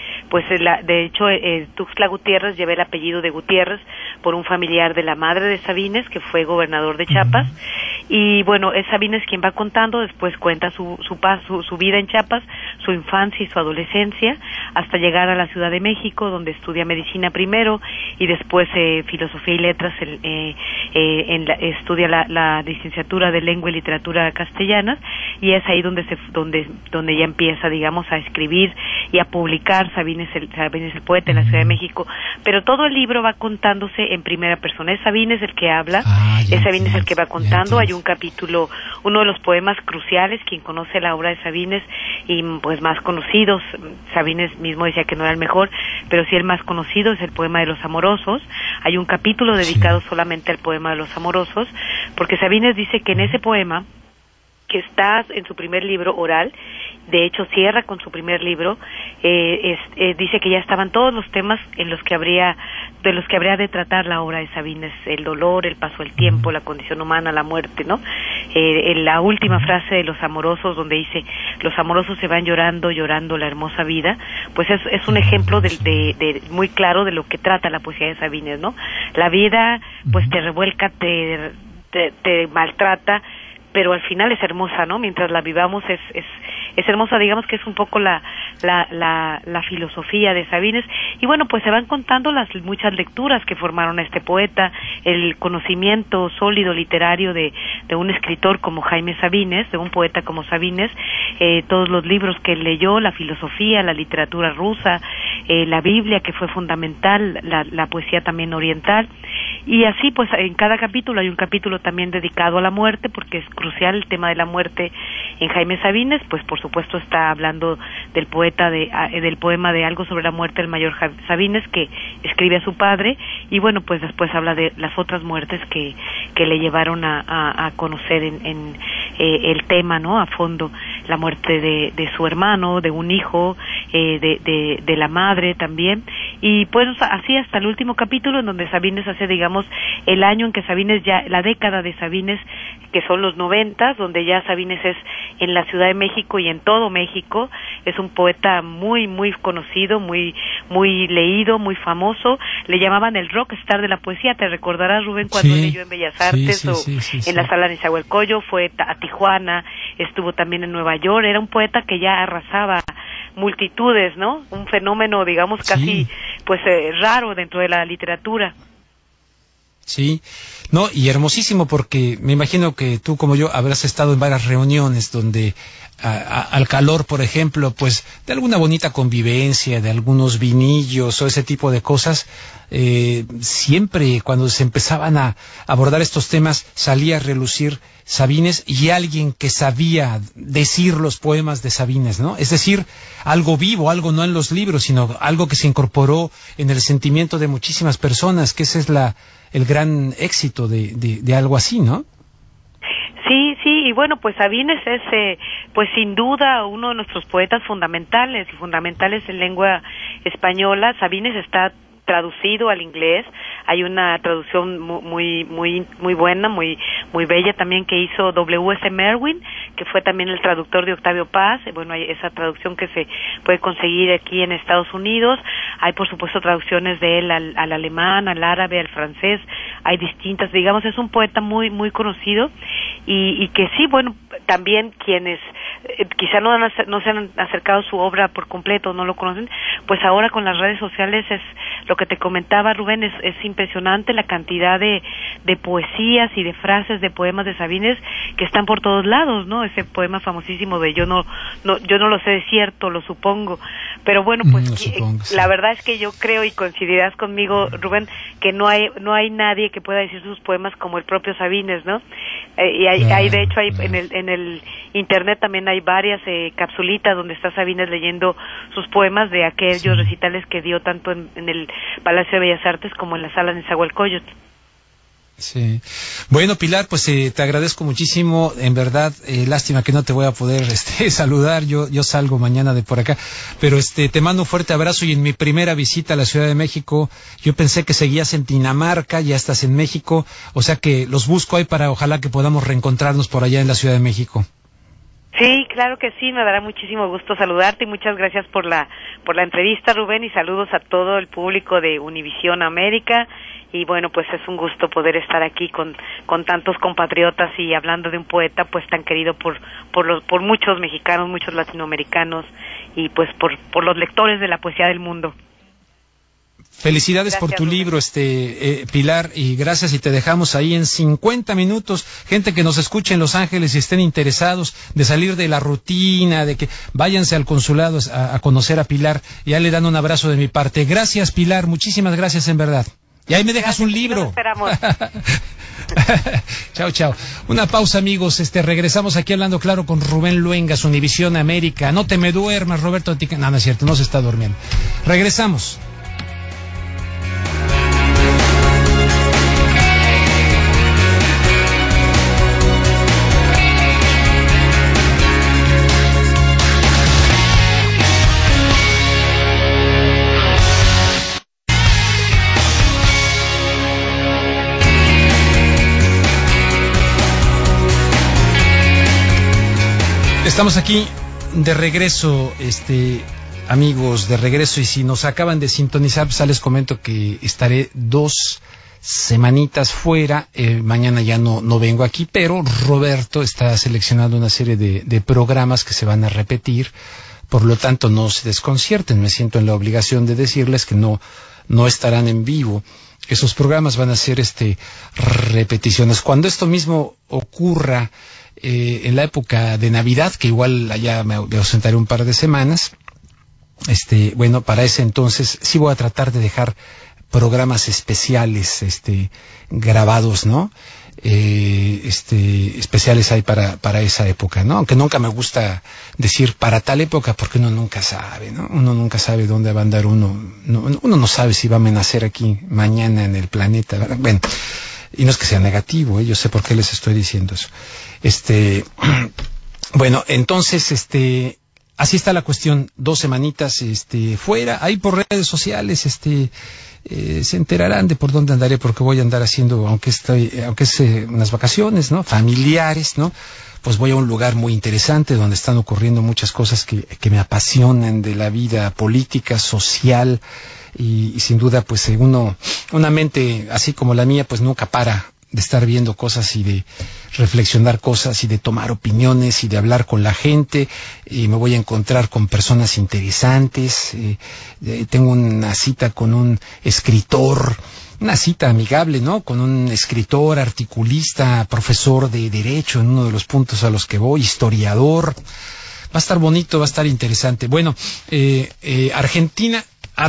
de hecho Tuxtla Gutiérrez lleva el apellido de Gutiérrez por un familiar de la madre de Sabines, que fue gobernador de Chiapas. Y bueno, es Sabines quien va contando, después cuenta su vida en Chiapas, su infancia y su adolescencia, hasta llegar a la Ciudad de México, donde estudia medicina primero, y después filosofía y letras, estudia la licenciatura de lengua y literatura castellanas, y es ahí donde ya empieza, digamos, a escribir y a publicar Sabines el poeta en la Ciudad de México. Pero todo el libro va contándose en primera persona. Es Sabines el que habla, es Sabines el que va contando. Hay un capítulo, uno de los poemas cruciales, quien conoce la obra de Sabines y pues más conocidos, Sabines mismo decía que no era el mejor, pero sí el más conocido, es el poema de los amorosos. Hay un capítulo dedicado solamente al poema de los amorosos, porque Sabines dice que en ese poema, que está en su primer libro oral, de hecho cierra con su primer libro, dice que ya estaban todos los temas de los que habría de tratar la obra de Sabines: el dolor, el paso del tiempo, la condición humana, la muerte, ¿no? En la última frase de los amorosos, donde dice, los amorosos se van llorando, llorando la hermosa vida, pues es un ejemplo de muy claro de lo que trata la poesía de Sabines, ¿no? La vida pues te revuelca, te maltrata, pero al final es hermosa, ¿no? Mientras la vivamos es hermosa, digamos que es un poco la filosofía de Sabines. Y bueno, pues se van contando las muchas lecturas que formaron a este poeta, el conocimiento sólido literario de un escritor como Jaime Sabines, de un poeta como Sabines, todos los libros que él leyó, la filosofía, la literatura rusa, la Biblia, que fue fundamental, la poesía también oriental. Y así, pues, en cada capítulo hay un capítulo también dedicado a la muerte, porque es crucial el tema de la muerte en Jaime Sabines. Pues, por supuesto, está hablando del poema de Algo sobre la muerte del mayor Sabines, que escribe a su padre, y bueno, pues después habla de las otras muertes que le llevaron a conocer en el tema, ¿no? A fondo, la muerte de su hermano, de un hijo, de la madre también. Y pues así hasta el último capítulo, en donde Sabines hace, digamos, el año en que Sabines ya, la década de Sabines, que son los 90, donde ya Sabines es en la Ciudad de México y en todo México. Es un poeta muy, muy conocido, muy, muy leído, muy famoso. Le llamaban el rockstar de la poesía. Te recordarás, Rubén, cuando leyó en Bellas Artes en la Sala Nezahualcóyotl, fue a Tijuana, estuvo también en Nueva York. Era un poeta que ya arrasaba multitudes, ¿no? Un fenómeno, digamos, casi pues raro dentro de la literatura. Sí, no, y hermosísimo, porque me imagino que tú como yo habrás estado en varias reuniones donde al calor, por ejemplo, pues de alguna bonita convivencia, de algunos vinillos o ese tipo de cosas, siempre cuando se empezaban a abordar estos temas salía a relucir Sabines y alguien que sabía decir los poemas de Sabines, ¿no? Es decir, algo vivo, algo no en los libros, sino algo que se incorporó en el sentimiento de muchísimas personas, que ese es el gran éxito de algo así, ¿no? Sí, y bueno, pues Sabines es, pues sin duda, uno de nuestros poetas fundamentales en lengua española. Sabines está traducido al inglés. Hay una traducción muy buena, muy bella también, que hizo W.S. Merwin, que fue también el traductor de Octavio Paz. Bueno, hay esa traducción que se puede conseguir aquí en Estados Unidos. Hay, por supuesto, traducciones de él al alemán, al árabe, al francés. Hay distintas, digamos, es un poeta muy conocido, y que sí, bueno, también quienes quizá no se han acercado a su obra por completo, no lo conocen, pues ahora con las redes sociales es lo que te comentaba, Rubén, es impresionante la cantidad de poesías y de frases de poemas de Sabines que están por todos lados, ¿no? Ese poema famosísimo de yo no lo sé de cierto, lo supongo. Pero bueno, pues la verdad es que yo creo, y coincidirás conmigo, Rubén, que no hay nadie que pueda decir sus poemas como el propio Sabines, ¿no? Y hay de hecho, en el internet también hay varias capsulitas donde está Sabines leyendo sus poemas de aquellos recitales que dio tanto en el Palacio de Bellas Artes como en la Sala de Nezahualcóyotl. Sí. Bueno, Pilar, pues te agradezco muchísimo, en verdad, lástima que no te voy a poder saludar, yo salgo mañana de por acá, pero te mando un fuerte abrazo. Y en mi primera visita a la Ciudad de México, yo pensé que seguías en Dinamarca, ya estás en México, o sea que los busco ahí para ojalá que podamos reencontrarnos por allá en la Ciudad de México. Sí, claro que sí, me dará muchísimo gusto saludarte, y muchas gracias por la entrevista, Rubén, y saludos a todo el público de Univisión América. Y bueno, pues es un gusto poder estar aquí con tantos compatriotas y hablando de un poeta pues tan querido por muchos mexicanos, muchos latinoamericanos, y pues por los lectores de la poesía del mundo. Felicidades por tu libro, Pilar, y gracias, y te dejamos ahí en 50 minutos. Gente que nos escuche en Los Ángeles y estén interesados de salir de la rutina, de que váyanse al consulado a conocer a Pilar, ya le dan un abrazo de mi parte. Gracias, Pilar, muchísimas gracias, en verdad. Y ahí me dejas un libro. Nos esperamos. Chao. Una pausa, amigos. Regresamos aquí hablando claro con Rubén Luengas, Univisión América. No te me duermas, Roberto. No es cierto, no se está durmiendo. Regresamos. Estamos aquí de regreso, amigos, de regreso, y si nos acaban de sintonizar, pues les comento que estaré 2 semanitas fuera, mañana ya no vengo aquí, pero Roberto está seleccionando una serie de programas que se van a repetir, por lo tanto no se desconcierten, me siento en la obligación de decirles que no estarán en vivo. Esos programas van a ser repeticiones. Cuando esto mismo ocurra en la época de Navidad, que igual allá me ausentaré un par de semanas, bueno, para ese entonces sí voy a tratar de dejar programas especiales grabados, ¿no? Especiales hay para esa época, ¿no? Aunque nunca me gusta decir para tal época, porque uno nunca sabe, ¿no? Uno nunca sabe dónde va a andar uno no sabe si va a amanecer aquí mañana en el planeta, ¿verdad? Bueno, y no es que sea negativo, yo sé por qué les estoy diciendo eso. Bueno, entonces, así está la cuestión, 2 semanitas fuera, ahí por redes sociales, se enterarán de por dónde andaré, porque voy a andar haciendo, aunque es unas vacaciones, ¿no? Familiares, ¿no? Pues voy a un lugar muy interesante donde están ocurriendo muchas cosas que me apasionan de la vida política, social, y sin duda, pues una mente así como la mía, pues nunca para de estar viendo cosas y de reflexionar cosas y de tomar opiniones y de hablar con la gente, y me voy a encontrar con personas interesantes. Tengo una cita con un escritor, una cita amigable, ¿no? Con un escritor, articulista, profesor de Derecho en uno de los puntos a los que voy, historiador. Va a estar bonito, va a estar interesante. Bueno, Argentina.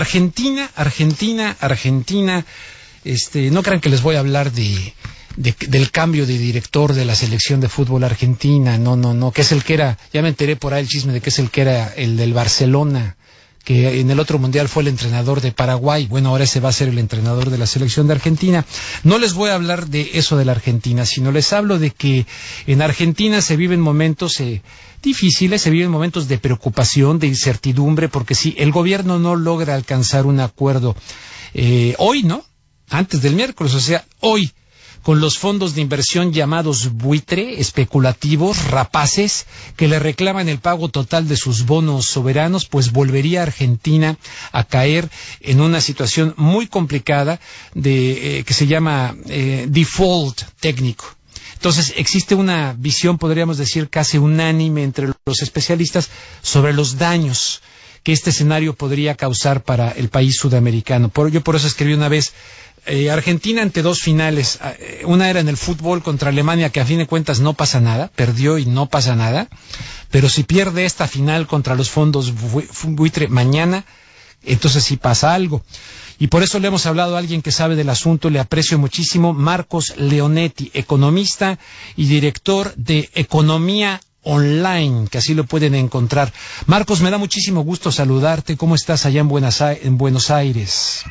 No crean que les voy a hablar del cambio de director de la selección de fútbol argentina, no, que es el que era, ya me enteré por ahí el chisme de que es el que era el del Barcelona, que en el otro mundial fue el entrenador de Paraguay. Bueno, ahora ese va a ser el entrenador de la selección de Argentina. No les voy a hablar de eso de la Argentina, sino les hablo de que en Argentina se viven momentos difíciles, se viven momentos de preocupación, de incertidumbre, porque si el gobierno no logra alcanzar un acuerdo hoy, ¿no? Antes del miércoles, o sea, hoy, con los fondos de inversión llamados buitre, especulativos, rapaces, que le reclaman el pago total de sus bonos soberanos, pues volvería Argentina a caer en una situación muy complicada que se llama default técnico. Entonces, existe una visión, podríamos decir, casi unánime entre los especialistas sobre los daños que este escenario podría causar para el país sudamericano. Yo por eso escribí una vez, Argentina ante 2 finales, una era en el fútbol contra Alemania, que a fin de cuentas no pasa nada, perdió y no pasa nada, pero si pierde esta final contra los fondos buitre mañana, entonces sí pasa algo. Y por eso le hemos hablado a alguien que sabe del asunto, le aprecio muchísimo, Marcos Leonetti, economista y director de Economía Online, que así lo pueden encontrar. Marcos, me da muchísimo gusto saludarte. ¿Cómo estás allá en Buenos Aires?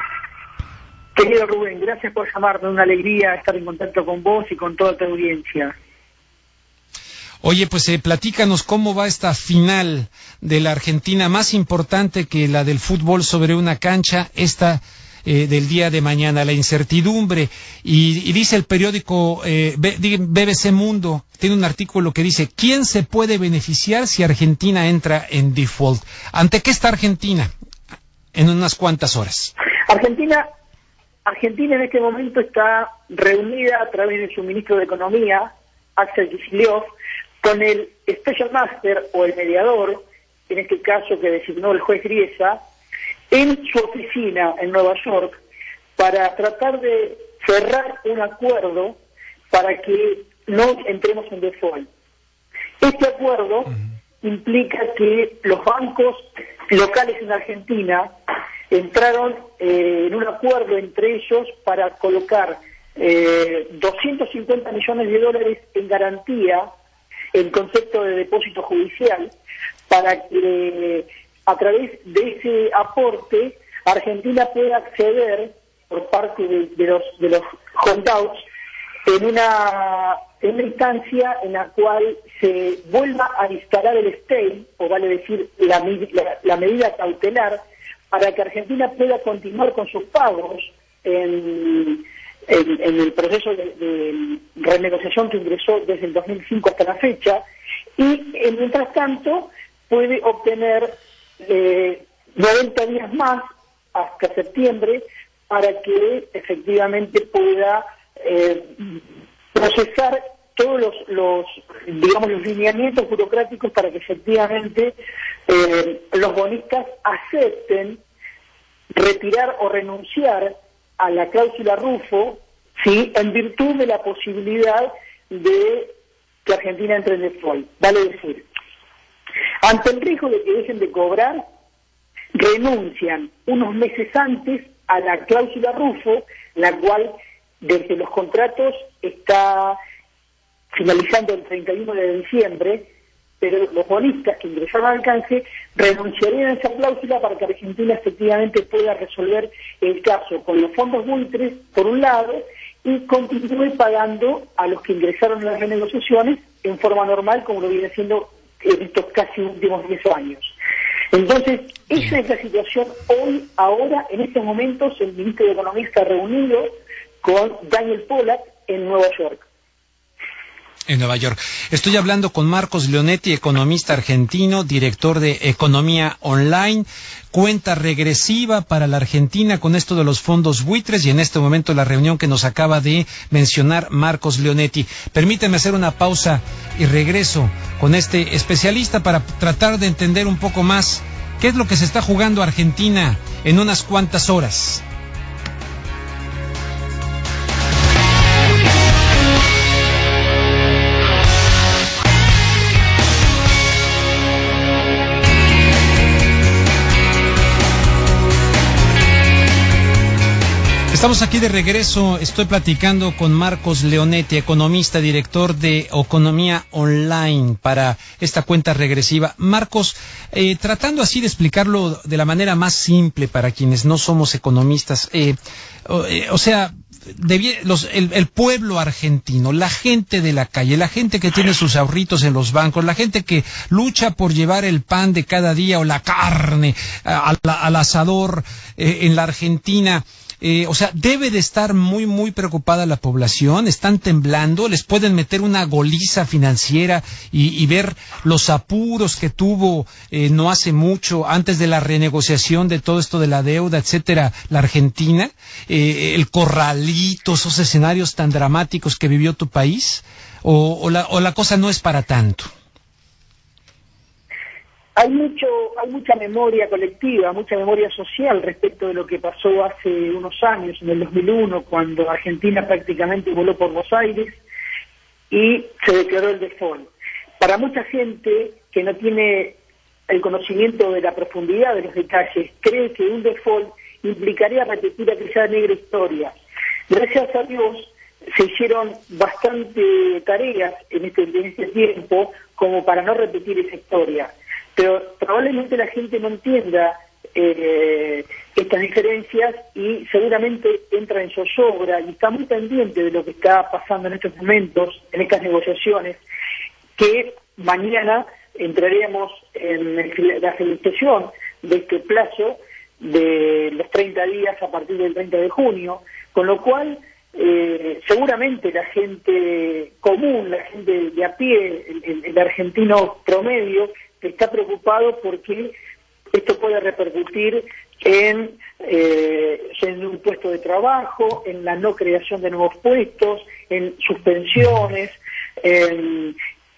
Querido Rubén, gracias por llamarme. Una alegría estar en contacto con vos y con toda tu audiencia. Oye, pues platícanos cómo va esta final de la Argentina, más importante que la del fútbol sobre una cancha, esta del día de mañana, la incertidumbre. Y dice el periódico BBC Mundo, tiene un artículo que dice, ¿quién se puede beneficiar si Argentina entra en default? ¿Ante qué está Argentina en unas cuantas horas? Argentina en este momento está reunida a través de su ministro de Economía, Axel Kicillof, con el Special Master o el mediador, en este caso que designó el juez Griesa, en su oficina en Nueva York, para tratar de cerrar un acuerdo para que no entremos en default. Este acuerdo implica que los bancos locales en Argentina entraron en un acuerdo entre ellos para colocar $250 millones en garantía en concepto de depósito judicial, para que a través de ese aporte Argentina pueda acceder por parte de los holdouts en una instancia en la cual se vuelva a instalar el stay, o vale decir la medida cautelar, para que Argentina pueda continuar con sus pagos en el proceso de renegociación que ingresó desde el 2005 hasta la fecha, y mientras tanto puede obtener 90 días más hasta septiembre para que efectivamente pueda procesar todos los lineamientos burocráticos para que efectivamente los bonistas acepten retirar o renunciar a la cláusula Rufo, ¿sí?, en virtud de la posibilidad de que Argentina entre en default. Vale decir, ante el riesgo de que dejen de cobrar, renuncian unos meses antes a la cláusula Rufo, la cual desde los contratos está finalizando el 31 de diciembre, pero los bonistas que ingresaron al canje renunciarían a esa cláusula para que Argentina efectivamente pueda resolver el caso con los fondos buitres, por un lado, y continúe pagando a los que ingresaron en las renegociaciones en forma normal, como lo viene haciendo en estos casi últimos 10 años. Entonces, esa es la situación hoy, ahora, en estos momentos. El ministro de Economía está reunido con Daniel Pollack en Nueva York. En Nueva York. Estoy hablando con Marcos Leonetti, economista argentino, director de Economía Online. Cuenta regresiva para la Argentina con esto de los fondos buitres y en este momento la reunión que nos acaba de mencionar Marcos Leonetti. Permíteme hacer una pausa y regreso con este especialista para tratar de entender un poco más qué es lo que se está jugando Argentina en unas cuantas horas. Estamos aquí de regreso, estoy platicando con Marcos Leonetti, economista, director de Economía Online para esta cuenta regresiva. Marcos, tratando así de explicarlo de la manera más simple para quienes no somos economistas, el pueblo argentino, la gente de la calle, la gente que tiene sus ahorritos en los bancos, la gente que lucha por llevar el pan de cada día o la carne al asador en la Argentina, debe de estar muy, muy preocupada la población. Están temblando, les pueden meter una goliza financiera y ver los apuros que tuvo no hace mucho, antes de la renegociación de todo esto de la deuda, etcétera, la Argentina, el corralito, esos escenarios tan dramáticos que vivió tu país, o la cosa no es para tanto. Hay mucha memoria colectiva, mucha memoria social respecto de lo que pasó hace unos años, en el 2001, cuando Argentina prácticamente voló por Buenos Aires y se declaró el default. Para mucha gente que no tiene el conocimiento de la profundidad de los detalles, cree que un default implicaría repetir aquella negra historia. Gracias a Dios se hicieron bastante tareas en este tiempo como para no repetir esa historia. Pero probablemente la gente no entienda estas diferencias y seguramente entra en zozobra y está muy pendiente de lo que está pasando en estos momentos, en estas negociaciones, que mañana entraremos en la felicitación de este plazo de los 30 días a partir del 30 de junio, con lo cual seguramente la gente común, la gente de a pie, el argentino promedio, está preocupado porque esto puede repercutir en un puesto de trabajo, en la no creación de nuevos puestos, en suspensiones, en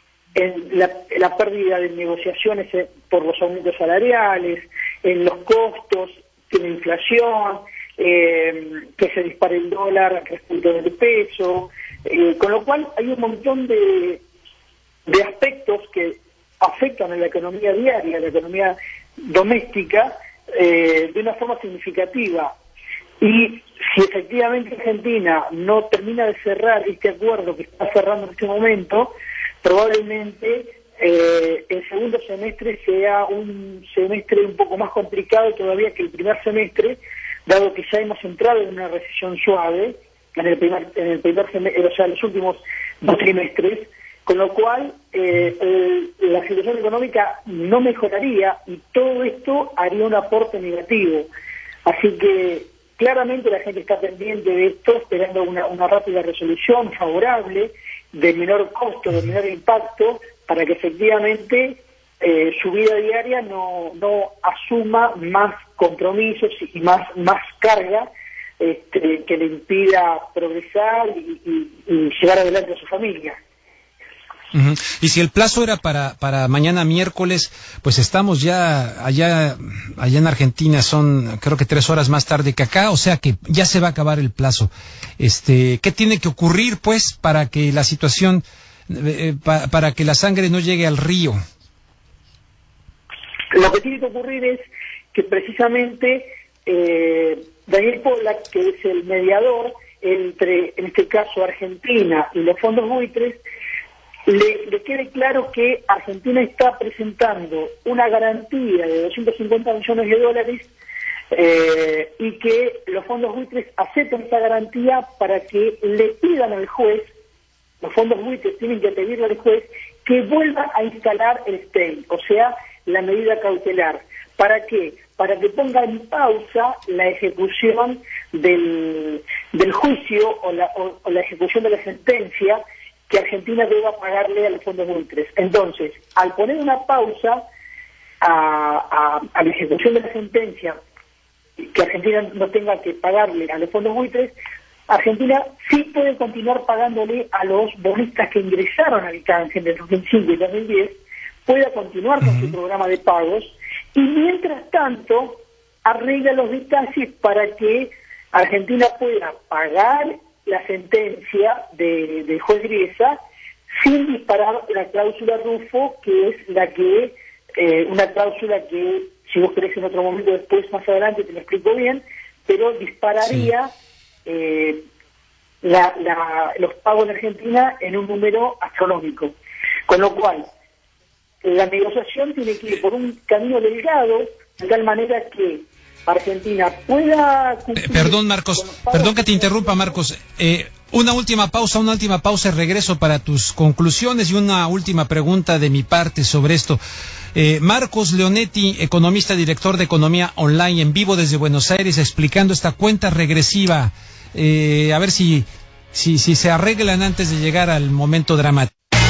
la pérdida de negociaciones por los aumentos salariales, en los costos, en la inflación, que se dispare el dólar respecto del peso, con lo cual hay un montón de aspectos que afectan a la economía diaria, a la economía doméstica, de una forma significativa. Y si efectivamente Argentina no termina de cerrar este acuerdo que está cerrando en este momento, probablemente el segundo semestre sea un semestre un poco más complicado todavía que el primer semestre, dado que ya hemos entrado en una recesión suave en el primer semestre, los últimos 2 trimestres, con lo cual la situación económica no mejoraría y todo esto haría un aporte negativo. Así que claramente la gente está pendiente de esto, esperando una rápida resolución favorable, de menor costo, de menor impacto, para que efectivamente su vida diaria no asuma más compromisos y más carga que le impida progresar y llevar adelante a su familia. Uh-huh. Y si el plazo era para mañana miércoles, pues estamos ya allá en Argentina, son creo que 3 horas más tarde que acá, o sea que ya se va a acabar el plazo. ¿Qué tiene que ocurrir, pues, para que la situación, para que la sangre no llegue al río? Lo que tiene que ocurrir es que precisamente Daniel Polack, que es el mediador entre, en este caso, Argentina y los fondos buitres, le quede claro que Argentina está presentando una garantía de 250 millones de dólares y que los fondos buitres acepten esa garantía para que le pidan al juez, los fondos buitres tienen que pedirle al juez que vuelva a instalar el stay, o sea, la medida cautelar. ¿Para qué? Para que ponga en pausa la ejecución del juicio o la ejecución de la sentencia que Argentina deba pagarle a los fondos buitres. Entonces, al poner una pausa a la ejecución de la sentencia, que Argentina no tenga que pagarle a los fondos buitres, Argentina sí puede continuar pagándole a los bonistas que ingresaron al canje en el 2005 y 2010, pueda continuar con su programa de pagos, y mientras tanto arregla los detalles para que Argentina pueda pagar la sentencia del juez Griesa sin disparar la cláusula Rufo, que es la que una cláusula que, si vos querés en otro momento después, más adelante, te lo explico bien, pero dispararía los pagos de Argentina en un número astronómico. Con lo cual, la negociación tiene que ir por un camino delgado, de tal manera que Argentina pueda cumplir. Perdón, Marcos, perdón que te interrumpa, Marcos. Una última pausa y regreso para tus conclusiones y una última pregunta de mi parte sobre esto. Marcos Leonetti, economista, director de Economía Online, en vivo desde Buenos Aires, explicando esta cuenta regresiva. A ver si se arreglan antes de llegar al momento dramático.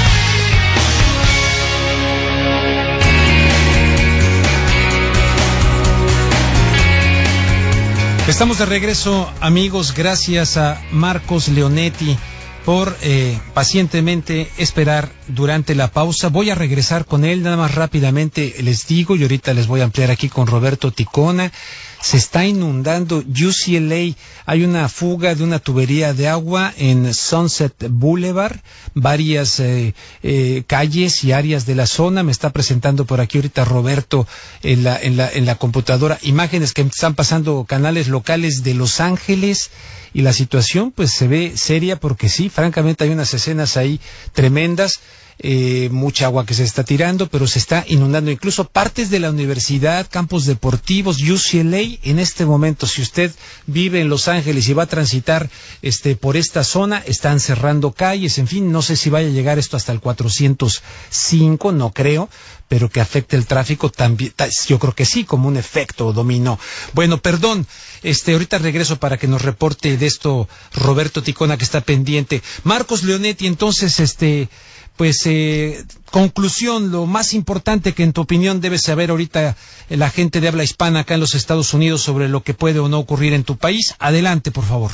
Estamos de regreso, amigos, gracias a Marcos Leonetti por pacientemente esperar durante la pausa. Voy a regresar con él, nada más rápidamente les digo, y ahorita les voy a ampliar aquí con Roberto Ticona. Se está inundando UCLA, hay una fuga de una tubería de agua en Sunset Boulevard, varias calles y áreas de la zona. Me está presentando por aquí ahorita Roberto en la computadora imágenes que están pasando canales locales de Los Ángeles, y la situación pues se ve seria porque sí, francamente hay unas escenas ahí tremendas. Mucha agua que se está tirando, pero se está inundando incluso partes de la universidad, campos deportivos. UCLA en este momento, si usted vive en Los Ángeles y va a transitar por esta zona, están cerrando calles, en fin, no sé si vaya a llegar esto hasta el 405, no creo, pero que afecte el tráfico también, yo creo que sí, como un efecto dominó. Bueno, perdón, ahorita regreso para que nos reporte de esto Roberto Ticona, que está pendiente. Marcos Leonetti, entonces, conclusión, lo más importante que en tu opinión debe saber ahorita la gente de habla hispana acá en los Estados Unidos sobre lo que puede o no ocurrir en tu país. Adelante, por favor.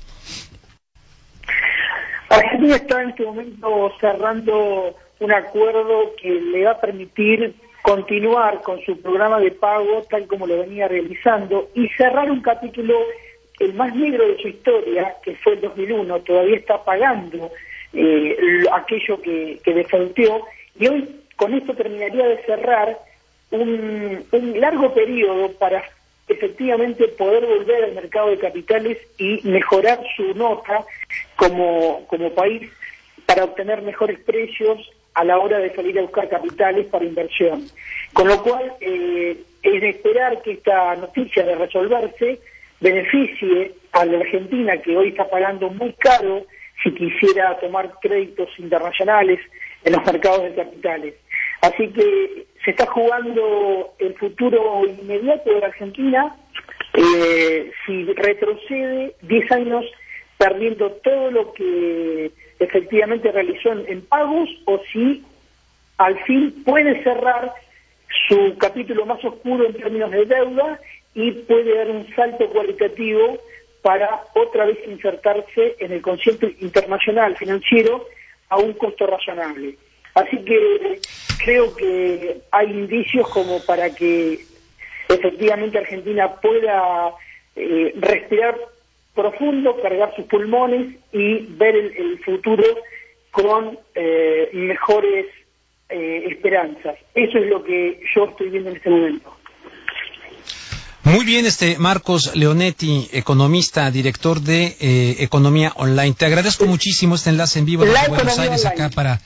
Argentina está en este momento cerrando un acuerdo que le va a permitir continuar con su programa de pago tal como lo venía realizando y cerrar un capítulo, el más negro de su historia, que fue el 2001, todavía está pagando aquello que defaulteó, y hoy con esto terminaría de cerrar un largo periodo para efectivamente poder volver al mercado de capitales y mejorar su nota como país para obtener mejores precios a la hora de salir a buscar capitales para inversión. Con lo cual, es de esperar que esta noticia de resolverse beneficie a la Argentina, que hoy está pagando muy caro si quisiera tomar créditos internacionales en los mercados de capitales. Así que se está jugando el futuro inmediato de la Argentina, si retrocede 10 años perdiendo todo lo que efectivamente realizó en pagos, o si al fin puede cerrar su capítulo más oscuro en términos de deuda y puede dar un salto cualitativo para otra vez insertarse en el concierto internacional financiero a un costo razonable. Así que creo que hay indicios como para que efectivamente Argentina pueda respirar profundo, cargar sus pulmones y ver el futuro con mejores esperanzas. Eso es lo que yo estoy viendo en este momento. Muy bien, Marcos Leonetti, economista, director de Economía Online. Te agradezco muchísimo este enlace en vivo desde Buenos Aires online. Acá para...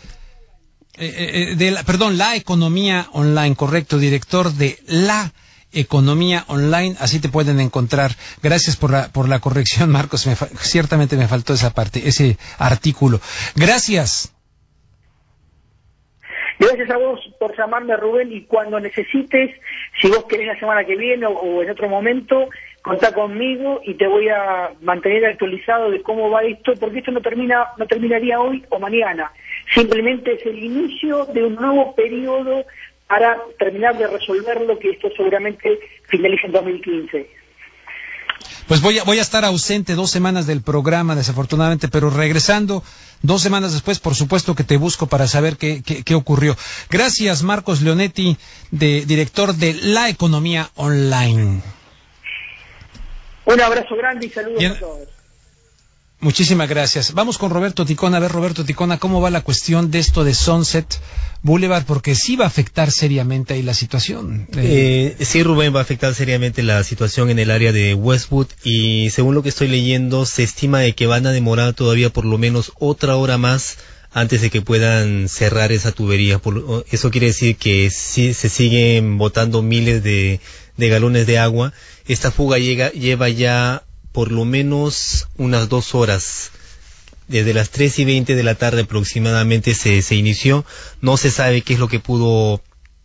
La Economía Online, correcto, director de La Economía Online, así te pueden encontrar. Gracias por la corrección, Marcos, ciertamente me faltó esa parte, ese artículo. Gracias. Gracias a vos por llamarme, Rubén, y cuando necesites, si vos querés la semana que viene o en otro momento, contá conmigo y te voy a mantener actualizado de cómo va esto, porque esto no terminaría hoy o mañana. Simplemente es el inicio de un nuevo periodo para terminar de resolverlo, que esto seguramente finalice en 2015. Pues voy a estar ausente 2 semanas del programa, desafortunadamente, pero regresando 2 semanas después, por supuesto que te busco para saber qué ocurrió. Gracias, Marcos Leonetti, director de La Economía Online. Un abrazo grande y saludos a todos. Muchísimas gracias. Vamos con Roberto Ticona. A ver, Roberto Ticona, ¿cómo va la cuestión de esto de Sunset Boulevard? Porque sí va a afectar seriamente ahí la situación. Sí, Rubén, va a afectar seriamente la situación en el área de Westwood, y según lo que estoy leyendo, se estima de que van a demorar todavía por lo menos otra hora más antes de que puedan cerrar esa tubería. Eso quiere decir que sí se siguen botando miles de galones de agua. Esta fuga lleva ya por lo menos unas 2 horas. Desde las 3:20 de la tarde aproximadamente se inició. No se sabe qué es lo que pudo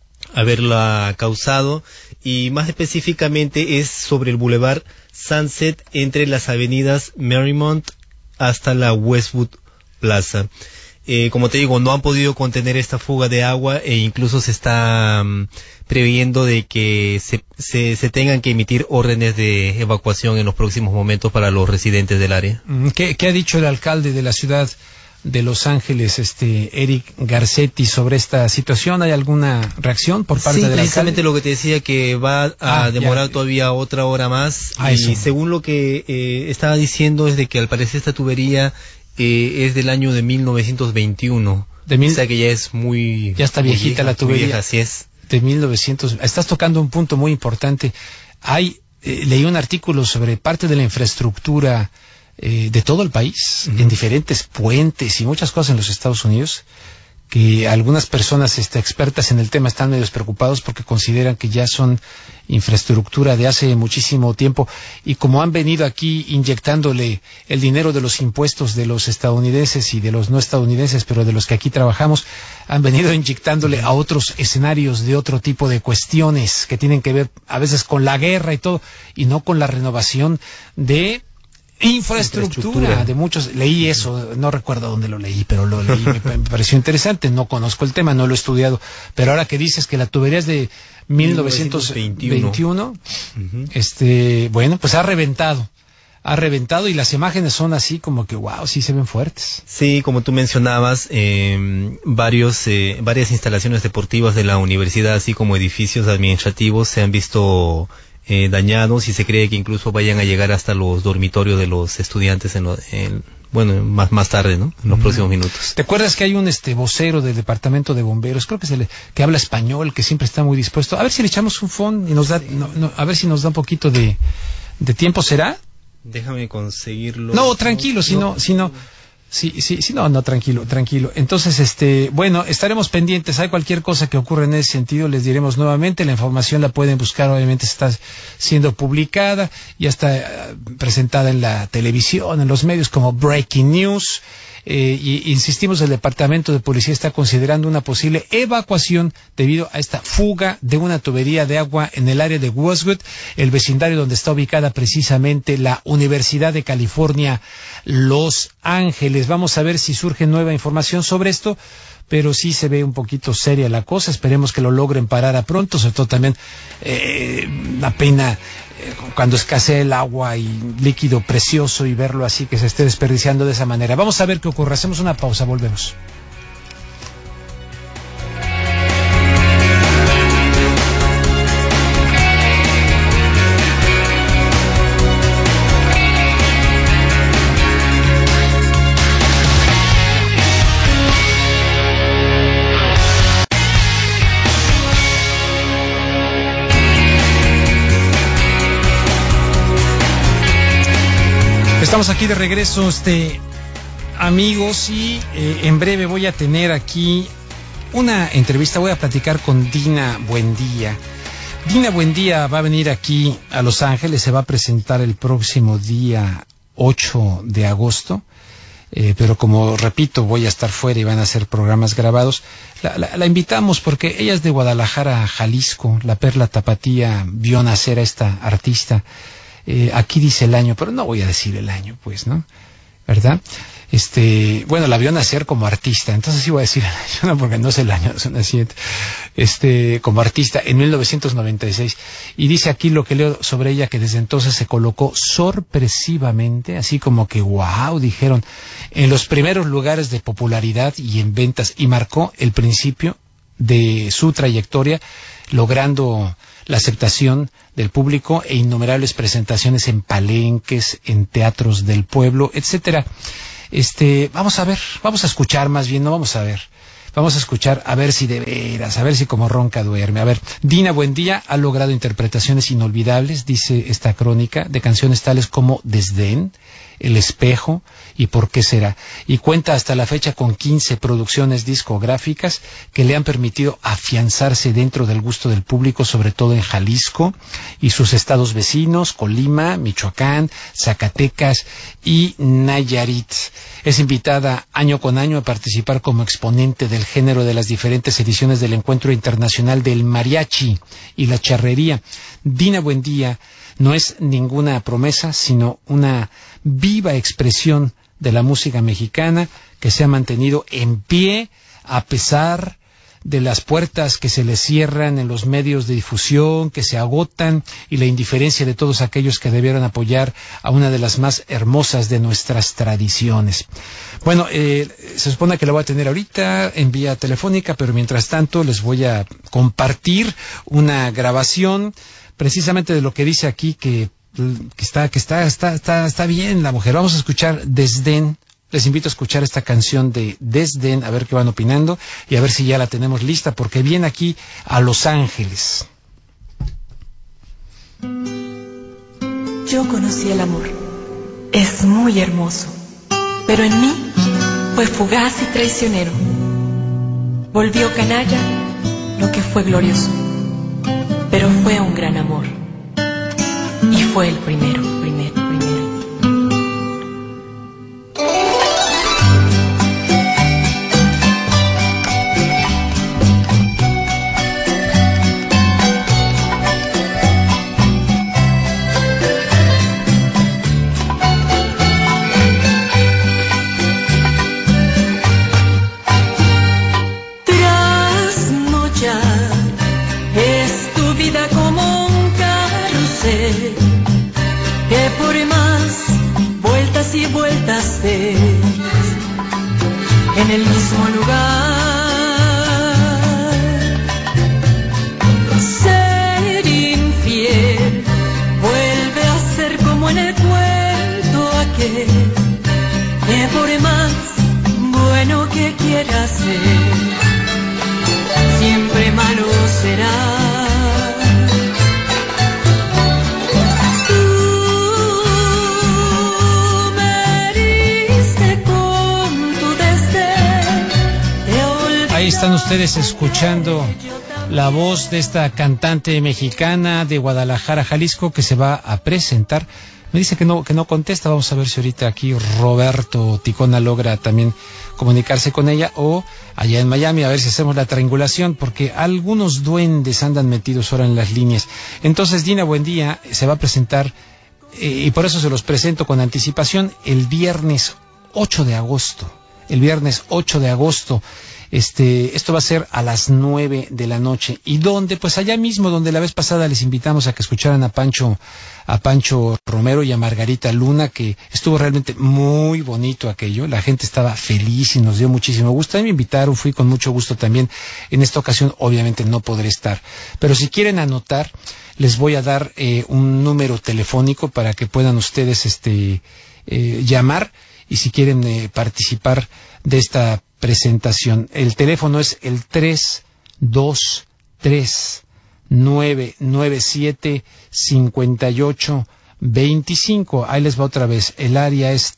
haberla causado, y más específicamente es sobre el Boulevard Sunset, entre las avenidas Marymount hasta la Westwood Plaza. Como te digo, no han podido contener esta fuga de agua, e incluso se está previendo de que se tengan que emitir órdenes de evacuación en los próximos momentos para los residentes del área. ¿Qué ha dicho el alcalde de la ciudad de Los Ángeles, Eric Garcetti, sobre esta situación? ¿Hay alguna reacción por parte del alcalde? Sí, precisamente lo que te decía, que va a demorar todavía otra hora más. Y según lo que estaba diciendo, es de que al parecer esta tubería es del año de 1921. O sea que ya es ya está viejita la tubería. Vieja, así es. De 1900. Estás tocando un punto muy importante. Leí un artículo sobre parte de la infraestructura de todo el país, en diferentes puentes y muchas cosas en los Estados Unidos, que algunas personas expertas en el tema están medio preocupados porque consideran que ya son infraestructura de hace muchísimo tiempo, y como han venido aquí inyectándole el dinero de los impuestos de los estadounidenses y de los no estadounidenses, pero de los que aquí trabajamos, han venido inyectándole a otros escenarios de otro tipo de cuestiones que tienen que ver a veces con la guerra y todo, y no con la renovación de infraestructura de muchos. Leí eso, no recuerdo dónde lo leí, pero lo leí, me pareció interesante. No conozco el tema, no lo he estudiado, pero ahora que dices que la tubería es de 1921, bueno, pues ha reventado, y las imágenes son así como que wow, sí se ven fuertes. Sí, como tú mencionabas, varias instalaciones deportivas de la universidad, así como edificios administrativos, se han visto dañados, y se cree que incluso vayan a llegar hasta los dormitorios de los estudiantes más tarde, ¿no? En los próximos minutos. ¿Te acuerdas que hay un vocero del departamento de bomberos, creo que habla español, que siempre está muy dispuesto? A ver si le echamos un phone y nos da, a ver si nos da un poquito de tiempo, ¿será? Déjame conseguirlo. No, tranquilo, tranquilo. Entonces, bueno, estaremos pendientes. Hay cualquier cosa que ocurra en ese sentido, les diremos nuevamente. La información la pueden buscar, obviamente está siendo publicada, ya está presentada en la televisión, en los medios como Breaking News. Y insistimos, el Departamento de Policía está considerando una posible evacuación debido a esta fuga de una tubería de agua en el área de Westwood, el vecindario donde está ubicada precisamente la Universidad de California, Los Ángeles. Vamos a ver si surge nueva información sobre esto, pero sí se ve un poquito seria la cosa. Esperemos que lo logren parar a pronto, sobre todo también una pena cuando escasea el agua y líquido precioso, y verlo así que se esté desperdiciando de esa manera. Vamos a ver qué ocurre. Hacemos una pausa, volvemos. Estamos aquí de regreso, amigos, y en breve voy a tener aquí una entrevista. Voy a platicar con Dina Buendía. Dina Buendía va a venir aquí a Los Ángeles, se va a presentar el próximo día 8 de agosto. Pero como repito, voy a estar fuera y van a hacer programas grabados. La invitamos porque ella es de Guadalajara, Jalisco. La Perla Tapatía vio nacer a esta artista. Aquí dice el año, pero no voy a decir el año, pues, ¿no? ¿Verdad? Bueno, la vio nacer como artista, entonces sí voy a decir el año, no, porque no sé el año de su nacimiento. Como artista en 1996. Y dice aquí lo que leo sobre ella, que desde entonces se colocó sorpresivamente, así como que wow, dijeron, en los primeros lugares de popularidad y en ventas, y marcó el principio de su trayectoria, logrando la aceptación del público e innumerables presentaciones en palenques, en teatros del pueblo, etcétera. Vamos a escuchar más bien, no vamos a ver. Vamos a escuchar a ver si de veras, a ver si como ronca duerme. A ver, Dina Buendía ha logrado interpretaciones inolvidables, dice esta crónica, de canciones tales como Desdén, El Espejo y ¿Por qué será? Y cuenta hasta la fecha con 15 producciones discográficas que le han permitido afianzarse dentro del gusto del público, sobre todo en Jalisco y sus estados vecinos, Colima, Michoacán, Zacatecas y Nayarit. Es invitada año con año a participar como exponente del género de las diferentes ediciones del Encuentro Internacional del Mariachi y la Charrería. Dina Buendía no es ninguna promesa, sino una viva expresión de la música mexicana que se ha mantenido en pie a pesar de las puertas que se le cierran en los medios de difusión, que se agotan, y la indiferencia de todos aquellos que debieron apoyar a una de las más hermosas de nuestras tradiciones. Bueno, se supone que la voy a tener ahorita en vía telefónica, pero mientras tanto les voy a compartir una grabación precisamente de lo que dice aquí, que está bien la mujer. Vamos a escuchar Desdén. Les invito a escuchar esta canción de Desdén, a ver qué van opinando y a ver si ya la tenemos lista, porque viene aquí a Los Ángeles. Yo conocí el amor. Es muy hermoso, pero en mí fue fugaz y traicionero. Volvió canalla lo que fue glorioso, pero fue un gran amor. Y fue el primero. Que por más vueltas y vueltas des en el mismo lugar, ser infiel vuelve a ser como en el cuento aquel, que por más bueno que quieras ser, siempre malo será. Ahí están ustedes escuchando la voz de esta cantante mexicana de Guadalajara, Jalisco, que se va a presentar. Me dice que no contesta. Vamos a ver si ahorita aquí Roberto Ticona logra también comunicarse con ella, o allá en Miami, a ver si hacemos la triangulación, porque algunos duendes andan metidos ahora en las líneas. Entonces Dina Buendía se va a presentar, y por eso se los presento con anticipación, el viernes 8 de agosto. El viernes 8 de agosto Esto va a ser a las 9 de la noche. ¿Y dónde? Pues allá mismo donde la vez pasada les invitamos a que escucharan a Pancho Romero y a Margarita Luna, que estuvo realmente muy bonito aquello. La gente estaba feliz y nos dio muchísimo gusto. A mí me invitaron, fui con mucho gusto también. En esta ocasión obviamente no podré estar. Pero si quieren anotar, les voy a dar un número telefónico para que puedan ustedes llamar, y si quieren participar de esta presentación. El teléfono es el 323-997-5825. Ahí les va otra vez. El área es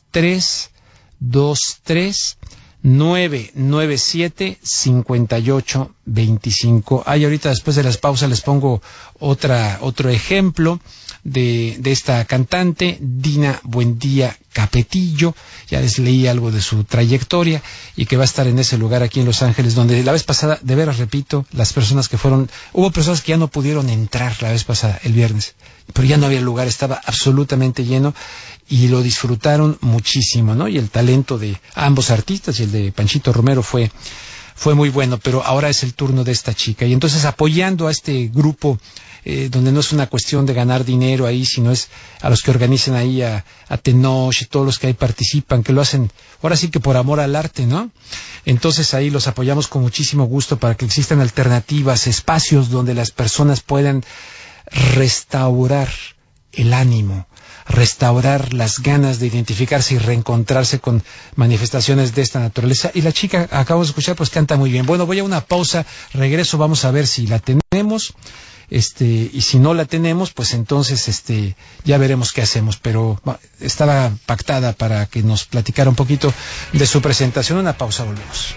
323-997-5825. Ahí ahorita después de las pausas les pongo otro ejemplo de esta cantante, Dina Buendía Capetillo. Ya les leí algo de su trayectoria y que va a estar en ese lugar aquí en Los Ángeles, donde la vez pasada, de veras repito, las personas que fueron, hubo personas que ya no pudieron entrar la vez pasada, el viernes, pero ya no había lugar, estaba absolutamente lleno y lo disfrutaron muchísimo, ¿no? Y el talento de ambos artistas y el de Panchito Romero fue muy bueno, pero ahora es el turno de esta chica. Y entonces apoyando a este grupo, donde no es una cuestión de ganar dinero ahí, sino es a los que organizan ahí, a Tenoch y todos los que ahí participan, que lo hacen ahora sí que por amor al arte, ¿no? Entonces ahí los apoyamos con muchísimo gusto para que existan alternativas, espacios donde las personas puedan restaurar el ánimo, restaurar las ganas de identificarse y reencontrarse con manifestaciones de esta naturaleza. Y la chica, acabo de escuchar, pues canta muy bien. Bueno, voy a una pausa, regreso, vamos a ver si la tenemos, y si no la tenemos, pues entonces ya veremos qué hacemos, pero estaba pactada para que nos platicara un poquito de su presentación. Una pausa, volvemos.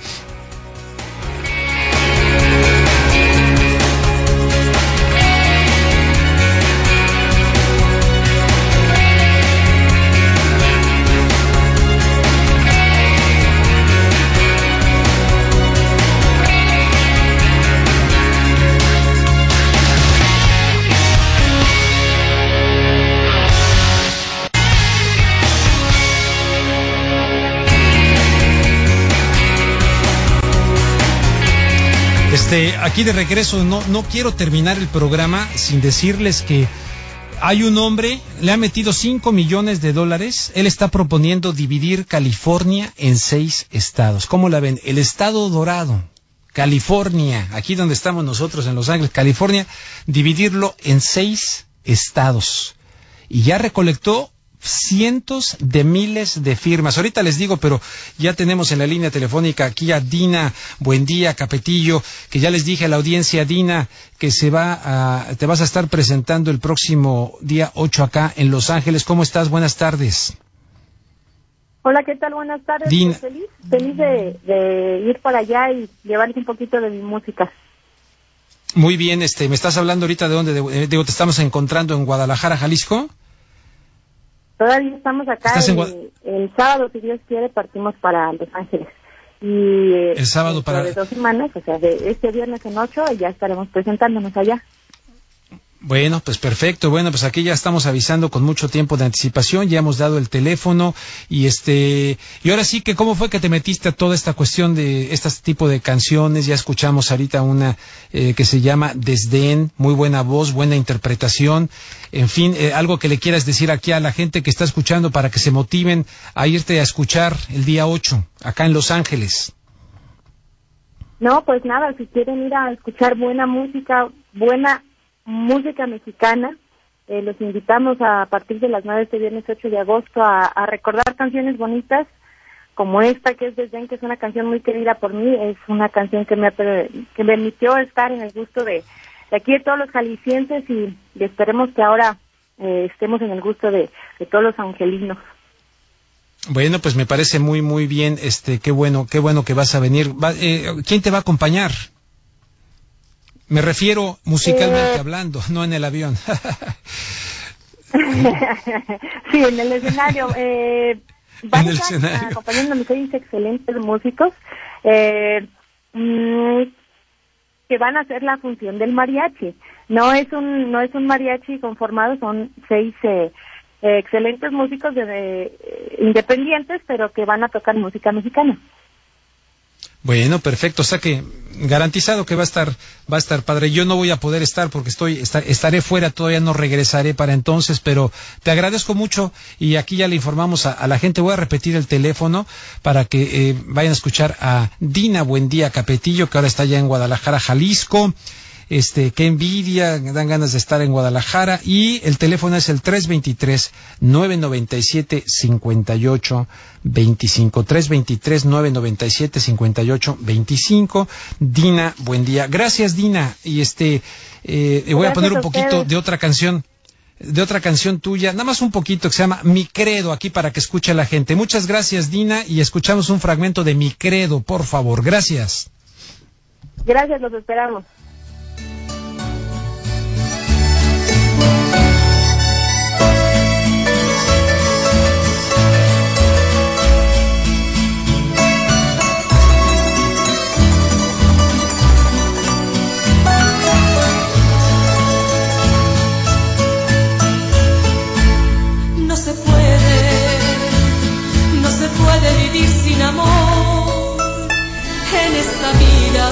Aquí de regreso, no quiero terminar el programa sin decirles que hay un hombre, le ha metido $5 millones. Él está proponiendo dividir California en 6 estados. ¿Cómo la ven? El estado dorado, California, aquí donde estamos nosotros en Los Ángeles, California, dividirlo en 6 estados. Y ya recolectó cientos de miles de firmas. Ahorita les digo, pero ya tenemos en la línea telefónica aquí a Dina Buendía Capetillo, que ya les dije a la audiencia, Dina, que te vas a estar presentando el próximo día 8 acá en Los Ángeles. ¿Cómo estás? Buenas tardes. Hola, ¿qué tal? Buenas tardes. Dina. Feliz de ir para allá y llevarles un poquito de mi música. Muy bien, me estás hablando ahorita de dónde, te estamos encontrando en Guadalajara, Jalisco. Todavía estamos acá. El sábado, si Dios quiere, partimos para Los Ángeles. Y el sábado para de 2 semanas, o sea, de este viernes en 8, ya estaremos presentándonos allá. Bueno, pues perfecto. Bueno, pues aquí ya estamos avisando con mucho tiempo de anticipación, ya hemos dado el teléfono y ahora sí que cómo fue que te metiste a toda esta cuestión de este tipo de canciones. Ya escuchamos ahorita una que se llama Desdén, muy buena voz, buena interpretación. En fin, algo que le quieras decir aquí a la gente que está escuchando para que se motiven a irte a escuchar el día 8 acá en Los Ángeles. No, pues nada, si quieren ir a escuchar buena música mexicana, los invitamos a partir de las 9 este viernes 8 de agosto a recordar canciones bonitas como esta que es Desdén, que es una canción muy querida por mí. Es una canción que me permitió estar en el gusto de aquí de todos los jaliscienses y esperemos que ahora estemos en el gusto de todos los angelinos. Bueno, pues me parece muy muy bien, qué bueno que vas a venir. ¿Quién te va a acompañar? Me refiero musicalmente hablando, no en el avión. Sí, en el escenario. Van a estar acompañándome 6 excelentes músicos que van a hacer la función del mariachi. No es un mariachi conformado, son 6 excelentes músicos independientes, pero que van a tocar música mexicana. Bueno, perfecto, o sea que garantizado que va a estar padre. Yo no voy a poder estar porque estaré fuera, todavía no regresaré para entonces, pero te agradezco mucho y aquí ya le informamos a la gente. Voy a repetir el teléfono para que vayan a escuchar a Dina Buendía Capetillo, que ahora está allá en Guadalajara, Jalisco. Qué envidia, dan ganas de estar en Guadalajara, y el teléfono es el 323-997-5825, 323-997-5825. Dina, buen día. Gracias, Dina, y voy a poner un poquito de otra canción tuya, nada más un poquito, que se llama Mi Credo, aquí para que escuche la gente. Muchas gracias, Dina, y escuchamos un fragmento de Mi Credo, por favor. Gracias. Gracias, los esperamos. No se puede vivir sin amor en esta vida.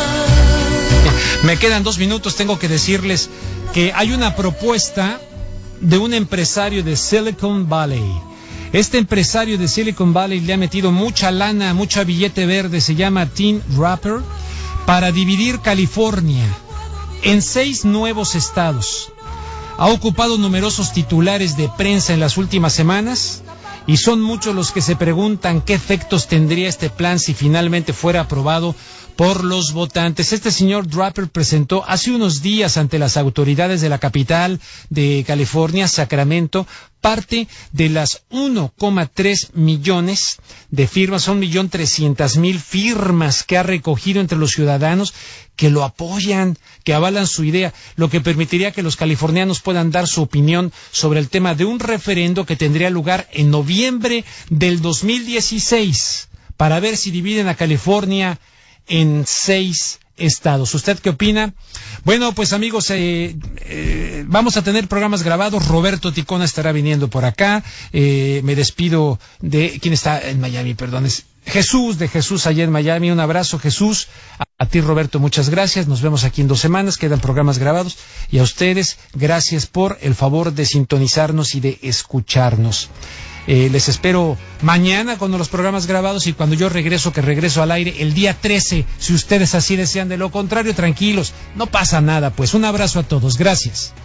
Me quedan 2 minutos, tengo que decirles que hay una propuesta de un empresario de Silicon Valley. Este empresario de Silicon Valley le ha metido mucha lana, mucha billete verde, se llama Tim Draper, para dividir California en 6 nuevos estados. Ha ocupado numerosos titulares de prensa en las últimas semanas y son muchos los que se preguntan qué efectos tendría este plan si finalmente fuera aprobado por los votantes. Este señor Draper presentó hace unos días ante las autoridades de la capital de California, Sacramento, parte de las 1,3 millones de firmas, son 1.300.000 firmas que ha recogido entre los ciudadanos que lo apoyan, que avalan su idea, lo que permitiría que los californianos puedan dar su opinión sobre el tema de un referendo que tendría lugar en noviembre del 2016 para ver si dividen a California en 6 estados. ¿Usted qué opina? Bueno, pues amigos, vamos a tener programas grabados. Roberto Ticona estará viniendo por acá. Me despido de... ¿Quién está en Miami? Perdón, es Jesús, de Jesús allá en Miami. Un abrazo, Jesús. A ti, Roberto, muchas gracias. Nos vemos aquí en 2 semanas. Quedan programas grabados. Y a ustedes, gracias por el favor de sintonizarnos y de escucharnos. Les espero mañana con los programas grabados y cuando yo regreso, que regreso al aire el día 13, si ustedes así desean. De lo contrario, tranquilos, no pasa nada. Pues un abrazo a todos. Gracias.